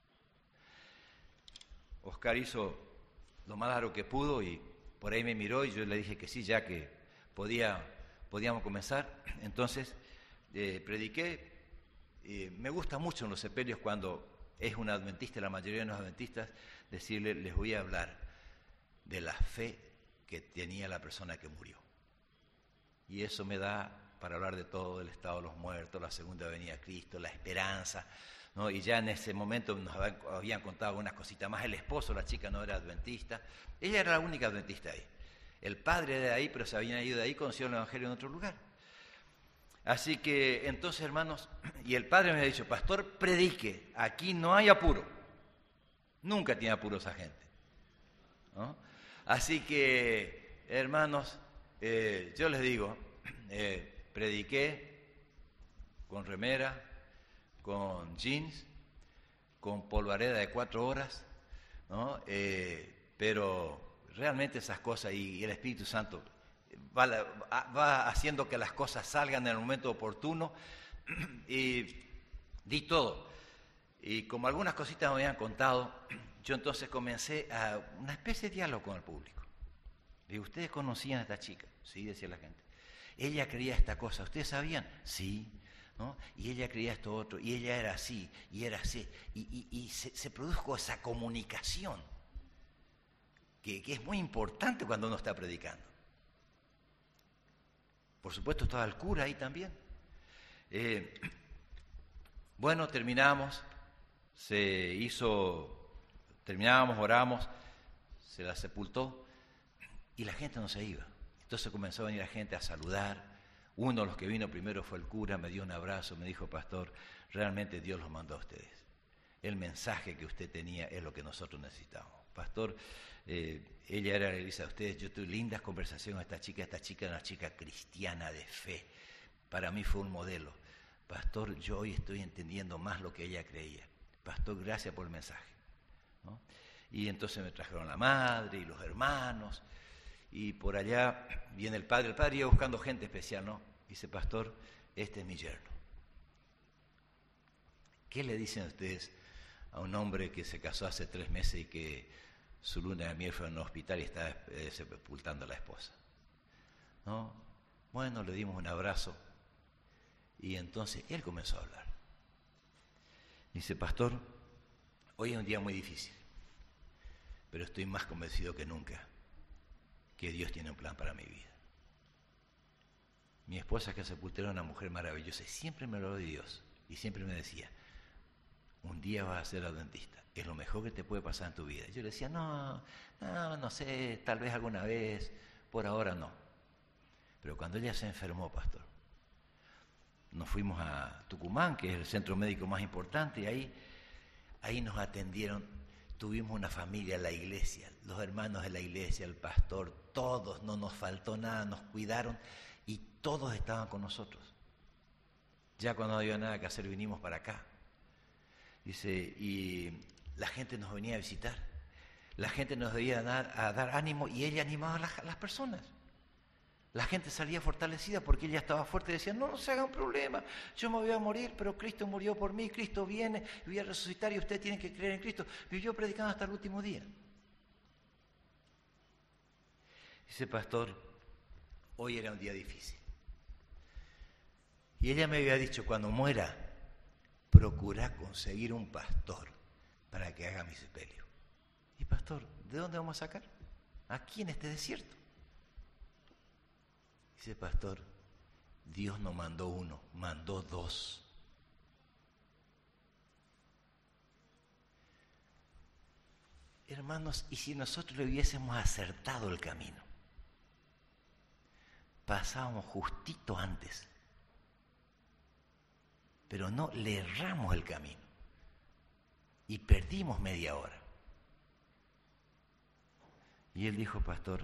Oscar hizo lo más raro que pudo y por ahí me miró y yo le dije que sí, ya que podía, podíamos comenzar. Entonces eh, prediqué. Eh, me gusta mucho en los sepelios cuando es un adventista, la mayoría de los adventistas, decirle, les voy a hablar de la fe que tenía la persona que murió. Y eso me da para hablar de todo, el estado de los muertos, la segunda venida de Cristo, la esperanza, ¿no? Y ya en ese momento nos habían contado algunas cositas más. El esposo, la chica no era adventista, ella era la única adventista ahí. El padre era de ahí, pero se habían ido de ahí, conocieron el evangelio en otro lugar. Así que entonces, hermanos, y el padre me ha dicho, pastor, predique, aquí no hay apuro. Nunca tiene apuro esa gente, ¿no? Así que, hermanos, eh, yo les digo, eh, prediqué con remera, con jeans, con polvareda de cuatro horas, ¿no? Eh, pero realmente esas cosas y, y el Espíritu Santo va, va haciendo que las cosas salgan en el momento oportuno y di todo. Y como algunas cositas me habían contado, yo entonces comencé a una especie de diálogo con el público. Digo, ¿ustedes conocían a esta chica? Sí, decía la gente. Ella creía esta cosa, ¿ustedes sabían? Sí, ¿no? Y ella creía esto otro, y ella era así, y era así. Y, y, y se, se produjo esa comunicación, que, que es muy importante cuando uno está predicando. Por supuesto estaba el cura ahí también. Eh, bueno, terminamos, se hizo, terminamos, oramos, se la sepultó, y la gente no se iba. Entonces comenzó a venir la gente a saludar. Uno de los que vino primero fue el cura, me dio un abrazo, me dijo, pastor, realmente Dios los mandó a ustedes. El mensaje que usted tenía es lo que nosotros necesitamos. Pastor, eh, ella era la iglesia de ustedes, yo tuve lindas conversaciones con esta chica, esta chica era una chica cristiana de fe. Para mí fue un modelo. Pastor, yo hoy estoy entendiendo más lo que ella creía. Pastor, gracias por el mensaje, ¿no? Y entonces me trajeron la madre y los hermanos. Y por allá viene el padre, el padre iba buscando gente especial, ¿no? Dice, pastor, este es mi yerno. ¿Qué le dicen ustedes a un hombre que se casó hace tres meses y que su luna de miel fue en un hospital y está eh, sepultando a la esposa? ¿No? Bueno, le dimos un abrazo y, Y entonces él comenzó a hablar. Dice, pastor, hoy es un día muy difícil, pero estoy más convencido que nunca que Dios tiene un plan para mi vida. Mi esposa que sepultera, una mujer maravillosa, y siempre me habló de Dios, y siempre me decía, un día vas a ser adventista, es lo mejor que te puede pasar en tu vida. Yo le decía, no, no, no sé, tal vez alguna vez, por ahora no. Pero cuando ella se enfermó, pastor, nos fuimos a Tucumán, que es el centro médico más importante, y ahí, ahí nos atendieron, tuvimos una familia en la iglesia, los hermanos de la iglesia, el pastor, todos, no nos faltó nada, nos cuidaron, y todos estaban con nosotros. Ya cuando no había nada que hacer, vinimos para acá. Dice, y la gente nos venía a visitar, la gente nos venía a dar, a dar ánimo, y ella animaba a las, a las personas. La gente salía fortalecida porque ella estaba fuerte y decía, no, no se hagan problema, yo me voy a morir, pero Cristo murió por mí, Cristo viene, voy a resucitar y ustedes tienen que creer en Cristo. Vivió predicando hasta el último día. Dice, pastor, hoy era un día difícil. Y ella me había dicho, cuando muera, procura conseguir un pastor para que haga mi sepelio. Y pastor, ¿de dónde vamos a sacar? Aquí en este desierto. Dice, pastor, Dios no mandó uno, mandó dos. Hermanos, y si nosotros le hubiésemos acertado el camino, pasábamos justito antes, pero no le erramos el camino y perdimos media hora. Y él dijo, pastor,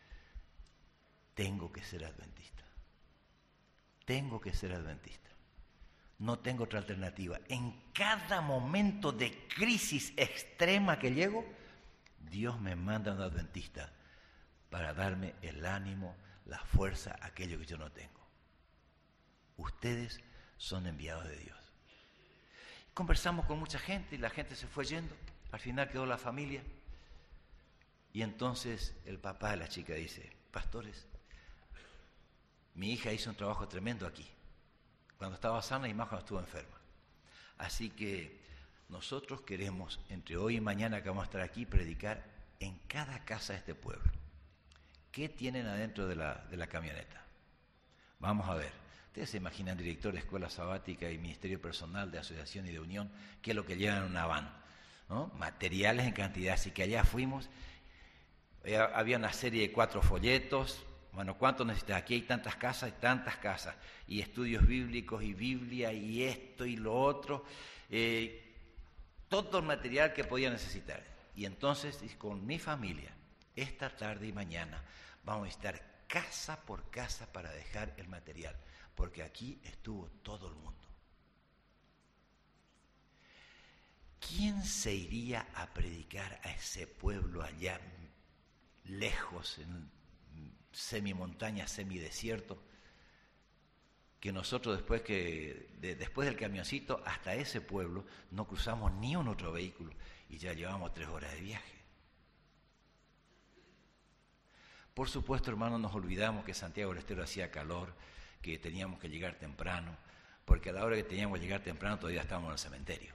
tengo que ser adventista. Tengo que ser adventista. No tengo otra alternativa. En cada momento de crisis extrema que llego, Dios me manda a un adventista para darme el ánimo, la fuerza, aquello que yo no tengo. Ustedes son enviados de Dios. Conversamos con mucha gente y la gente se fue yendo. Al final quedó la familia. Y entonces el papá de la chica dice, pastores, mi hija hizo un trabajo tremendo aquí, cuando estaba sana y más cuando estuvo enferma. Así que nosotros queremos, entre hoy y mañana que vamos a estar aquí, predicar en cada casa de este pueblo. ¿Qué tienen adentro de la, de la camioneta? Vamos a ver. Ustedes se imaginan, director de escuela sabática y ministerio personal de asociación y de unión, qué es lo que llevan en una van, ¿no? Materiales en cantidad. Así que allá fuimos, había una serie de cuatro folletos. Bueno, ¿cuánto necesitas? Aquí hay tantas casas y tantas casas, y estudios bíblicos y Biblia y esto y lo otro, eh, todo el material que podía necesitar. Y entonces, con mi familia, esta tarde y mañana, vamos a estar casa por casa para dejar el material, porque aquí estuvo todo el mundo. ¿Quién se iría a predicar a ese pueblo allá lejos, en semimontaña, semidesierto, que nosotros después que de, después del camioncito hasta ese pueblo no cruzamos ni un otro vehículo y ya llevamos tres horas de viaje? Por supuesto, hermanos, nos olvidamos que Santiago del Estero hacía calor, que teníamos que llegar temprano, porque a la hora que teníamos que llegar temprano todavía estábamos en el cementerio.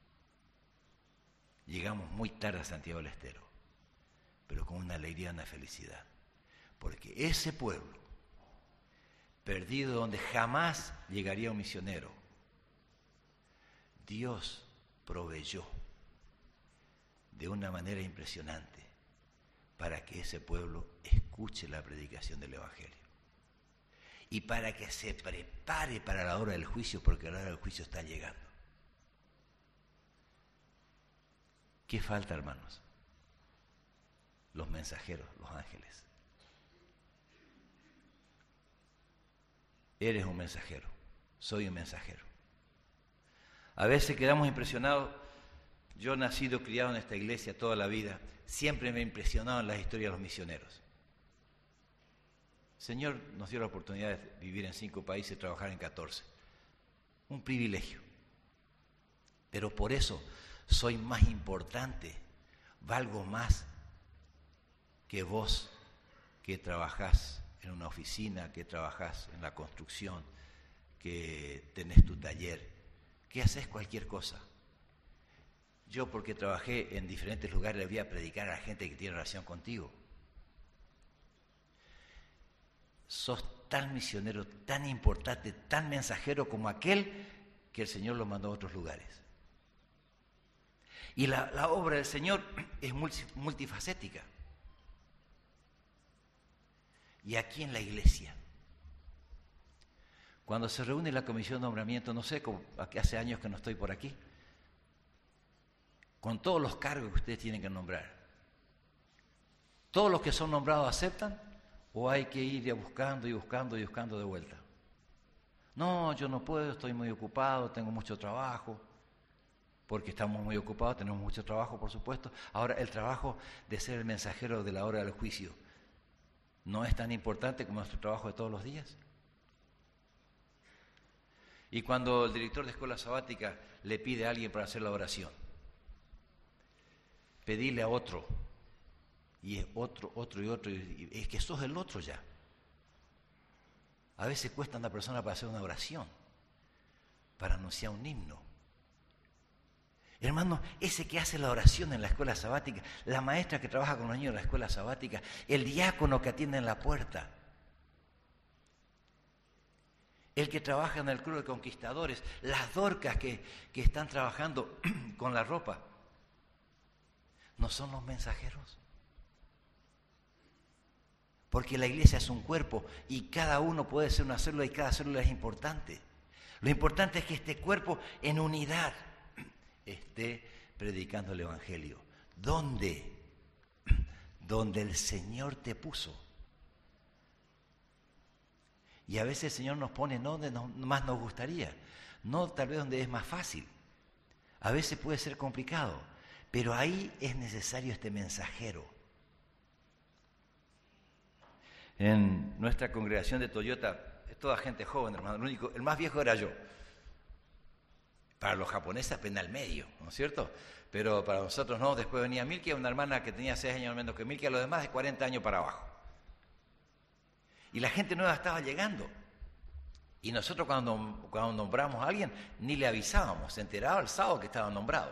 Llegamos muy tarde a Santiago del Estero, pero con una alegría, una felicidad. Porque ese pueblo, perdido donde jamás llegaría un misionero, Dios proveyó de una manera impresionante para que ese pueblo escuche la predicación del Evangelio. Y para que se prepare para la hora del juicio, porque la hora del juicio está llegando. ¿Qué falta, hermanos? Los mensajeros, los ángeles. Eres un mensajero, soy un mensajero. A veces quedamos impresionados. Yo, nacido, criado en esta iglesia toda la vida, siempre me impresionaban las historias de los misioneros. El Señor nos dio la oportunidad de vivir en cinco países y trabajar en catorce. Un privilegio. Pero por eso soy más importante, valgo más que vos que trabajás en una oficina, que trabajás en la construcción, que tenés tu taller, que haces cualquier cosa. Yo, porque trabajé en diferentes lugares, le voy a predicar a la gente que tiene relación contigo. Sos tan misionero, tan importante, tan mensajero como aquel que el Señor lo mandó a otros lugares. Y la, la obra del Señor es multifacética. Y aquí en la iglesia, cuando se reúne la comisión de nombramiento, no sé, como hace años que no estoy por aquí, con todos los cargos que ustedes tienen que nombrar, ¿todos los que son nombrados aceptan? ¿O hay que ir buscando y buscando y buscando de vuelta? No, yo no puedo, estoy muy ocupado, tengo mucho trabajo, porque estamos muy ocupados, tenemos mucho trabajo, por supuesto. Ahora, el trabajo de ser el mensajero de la hora del juicio, ¿no es tan importante como nuestro trabajo de todos los días? Y cuando el director de escuela sabática le pide a alguien para hacer la oración, pedirle a otro, y es otro, otro y otro, y es que sos el otro ya. A veces cuesta a una persona para hacer una oración, para anunciar un himno. Hermano, ese que hace la oración en la escuela sabática, la maestra que trabaja con los niños en la escuela sabática, el diácono que atiende en la puerta, el que trabaja en el club de conquistadores, las dorcas que, que están trabajando con la ropa, ¿no son los mensajeros? Porque la iglesia es un cuerpo y cada uno puede ser una célula y cada célula es importante. Lo importante es que este cuerpo en unidad esté predicando el Evangelio. ¿Dónde? Donde el Señor te puso. Y a veces el Señor nos pone no donde nos, más nos gustaría, no tal vez donde es más fácil. A veces puede ser complicado, pero ahí es necesario este mensajero. En nuestra congregación de Toyota, es toda gente joven, hermano. El único, el más viejo era yo. Para los japoneses apenas el medio, ¿no es cierto? Pero para nosotros no. Después venía Milkia, una hermana que tenía seis años menos que Milkia, los demás de cuarenta años para abajo. Y la gente nueva estaba llegando. Y nosotros cuando, cuando nombramos a alguien, ni le avisábamos, se enteraba el sábado que estaba nombrado.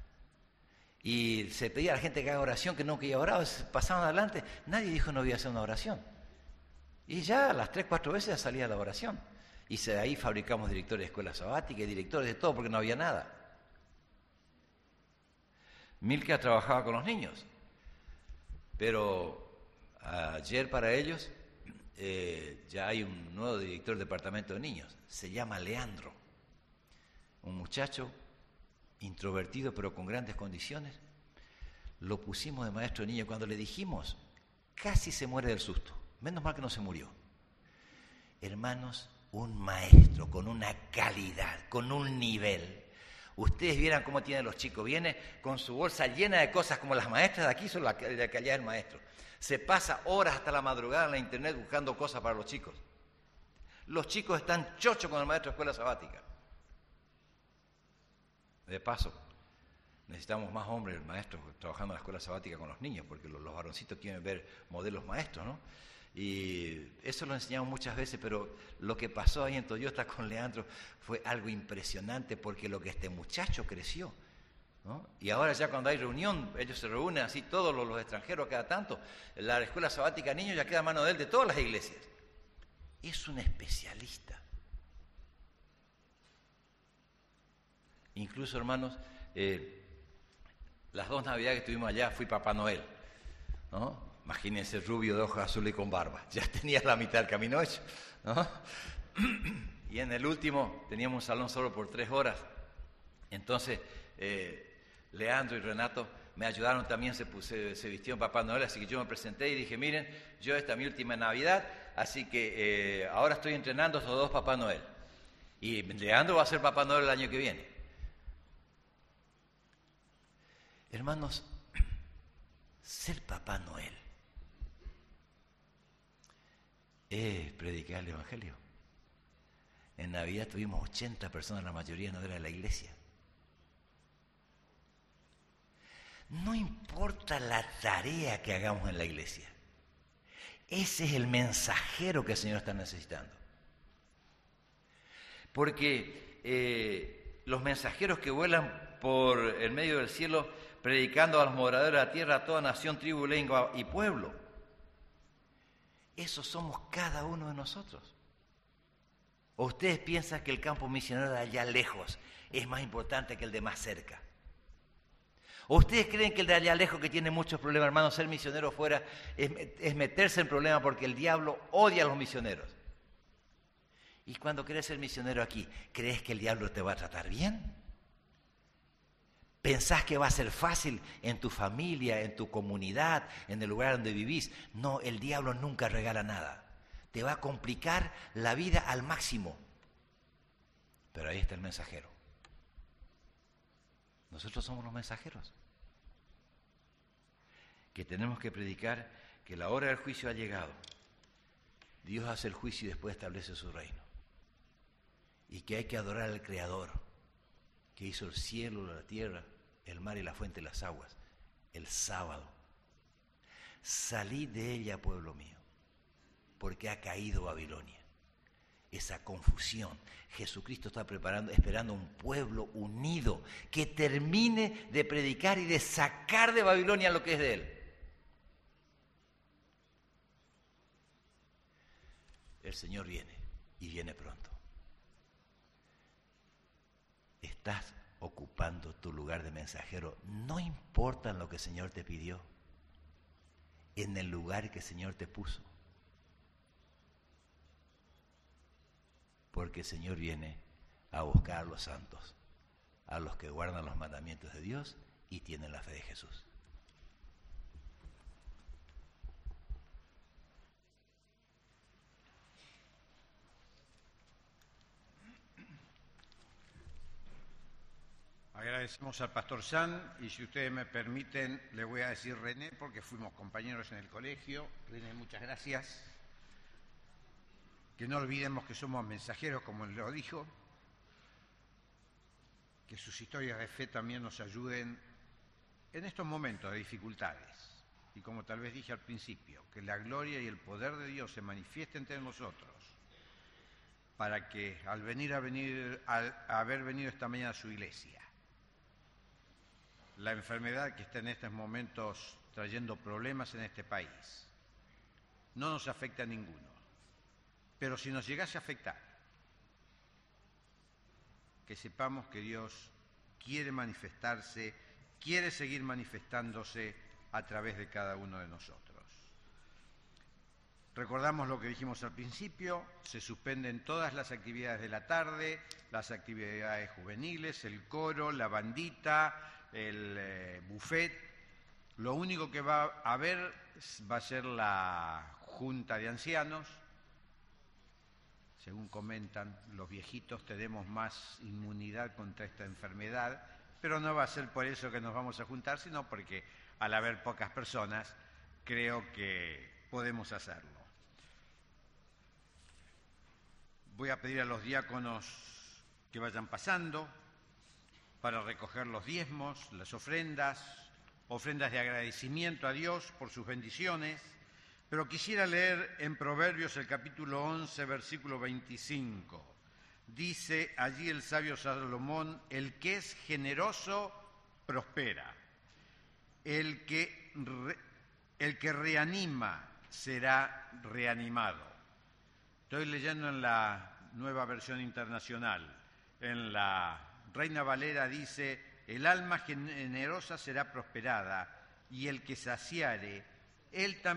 Y se pedía a la gente que haga oración, que no quería orar, pasaban adelante, nadie dijo no voy a hacer una oración. Y ya a las tres, cuatro veces salía la oración. Y de ahí fabricamos directores de escuela sabática y directores de todo, porque no había nada. Milka trabajaba con los niños, pero ayer para ellos eh, ya hay un nuevo director del departamento de niños, se llama Leandro, un muchacho introvertido pero con grandes condiciones. Lo pusimos de maestro de niños. Cuando le dijimos, casi se muere del susto. Menos mal que no se murió. Hermanos, un maestro con una calidad, con un nivel. Ustedes vieran cómo tienen los chicos. Viene con su bolsa llena de cosas como las maestras de aquí son la de que allá es el maestro. Se pasa horas hasta la madrugada en la internet buscando cosas para los chicos. Los chicos están chochos con el maestro de escuela sabática. De paso, necesitamos más hombres, maestros, trabajando en la escuela sabática con los niños, porque los, los varoncitos quieren ver modelos maestros, ¿no? Y eso lo enseñamos muchas veces, pero lo que pasó ahí en Toyota con Leandro fue algo impresionante, porque lo que este muchacho creció, ¿no? Y ahora ya cuando hay reunión, ellos se reúnen así, todos los, los extranjeros cada tanto, la escuela sabática de niños ya queda a mano de él de todas las iglesias. Es un especialista. Incluso, hermanos, eh, las dos navidades que estuvimos allá fui Papá Noel, ¿no? Imagínense, rubio de ojos azules y con barba. Ya tenía la mitad del camino hecho, ¿no? Y en el último teníamos un salón solo por tres horas. Entonces, eh, Leandro y Renato me ayudaron también, se, puse, se vistieron Papá Noel, así que yo me presenté y dije, miren, yo esta es mi última Navidad, así que eh, ahora estoy entrenando a estos dos Papá Noel. Y Leandro va a ser Papá Noel el año que viene. Hermanos, ser Papá Noel es predicar el Evangelio. En Navidad tuvimos ochenta personas, la mayoría no era de la iglesia. No importa la tarea que hagamos en la iglesia, ese es el mensajero que el Señor está necesitando. Porque eh, los mensajeros que vuelan por el medio del cielo, predicando a los moradores de la tierra, a toda nación, tribu, lengua y pueblo. Esos somos cada uno de nosotros. ¿O ustedes piensan que el campo misionero de allá lejos es más importante que el de más cerca? ¿O ustedes creen que el de allá lejos, que tiene muchos problemas, hermanos, ser misionero fuera es, es meterse en problemas porque el diablo odia a los misioneros? Y cuando querés ser misionero aquí, ¿crees que el diablo te va a tratar bien? ¿Pensás que va a ser fácil en tu familia, en tu comunidad, en el lugar donde vivís? No, el diablo nunca regala nada. Te va a complicar la vida al máximo. Pero ahí está el mensajero. Nosotros somos los mensajeros. Que tenemos que predicar que la hora del juicio ha llegado. Dios hace el juicio y después establece su reino. Y que hay que adorar al Creador, que hizo el cielo, la tierra, el mar y la fuente de las aguas, el sábado. Salid de ella, pueblo mío, porque ha caído Babilonia. Esa confusión. Jesucristo está preparando, esperando un pueblo unido que termine de predicar y de sacar de Babilonia lo que es de él. El Señor viene y viene pronto. Estás ocupando tu lugar de mensajero, no importa lo que el Señor te pidió, en el lugar que el Señor te puso. Porque el Señor viene a buscar a los santos, a los que guardan los mandamientos de Dios y tienen la fe de Jesús. Agradecemos al pastor San y si ustedes me permiten le voy a decir René porque fuimos compañeros en el colegio. René, muchas gracias. Que no olvidemos que somos mensajeros, como él lo dijo. Que sus historias de fe también nos ayuden en estos momentos de dificultades. Y como tal vez dije al principio, que la gloria y el poder de Dios se manifieste entre nosotros para que al venir a venir, al haber venido esta mañana a su iglesia, la enfermedad que está en estos momentos trayendo problemas en este país no nos afecta a ninguno. Pero si nos llegase a afectar, que sepamos que Dios quiere manifestarse, quiere seguir manifestándose a través de cada uno de nosotros. Recordamos lo que dijimos al principio, se suspenden todas las actividades de la tarde, las actividades juveniles, el coro, la bandita, el eh, buffet. Lo único que va a haber va a ser la junta de ancianos. Según comentan, los viejitos tenemos más inmunidad contra esta enfermedad, pero no va a ser por eso que nos vamos a juntar, sino porque al haber pocas personas, creo que podemos hacerlo. Voy a pedir a los diáconos que vayan pasando para recoger los diezmos, las ofrendas, ofrendas de agradecimiento a Dios por sus bendiciones. Pero quisiera leer en Proverbios el capítulo once, versículo veinticinco. Dice allí el sabio Salomón, el que es generoso prospera, el que, re, el que reanima será reanimado. Estoy leyendo en la Nueva Versión Internacional. En la Reina Valera dice, el alma generosa será prosperada y el que saciare, él también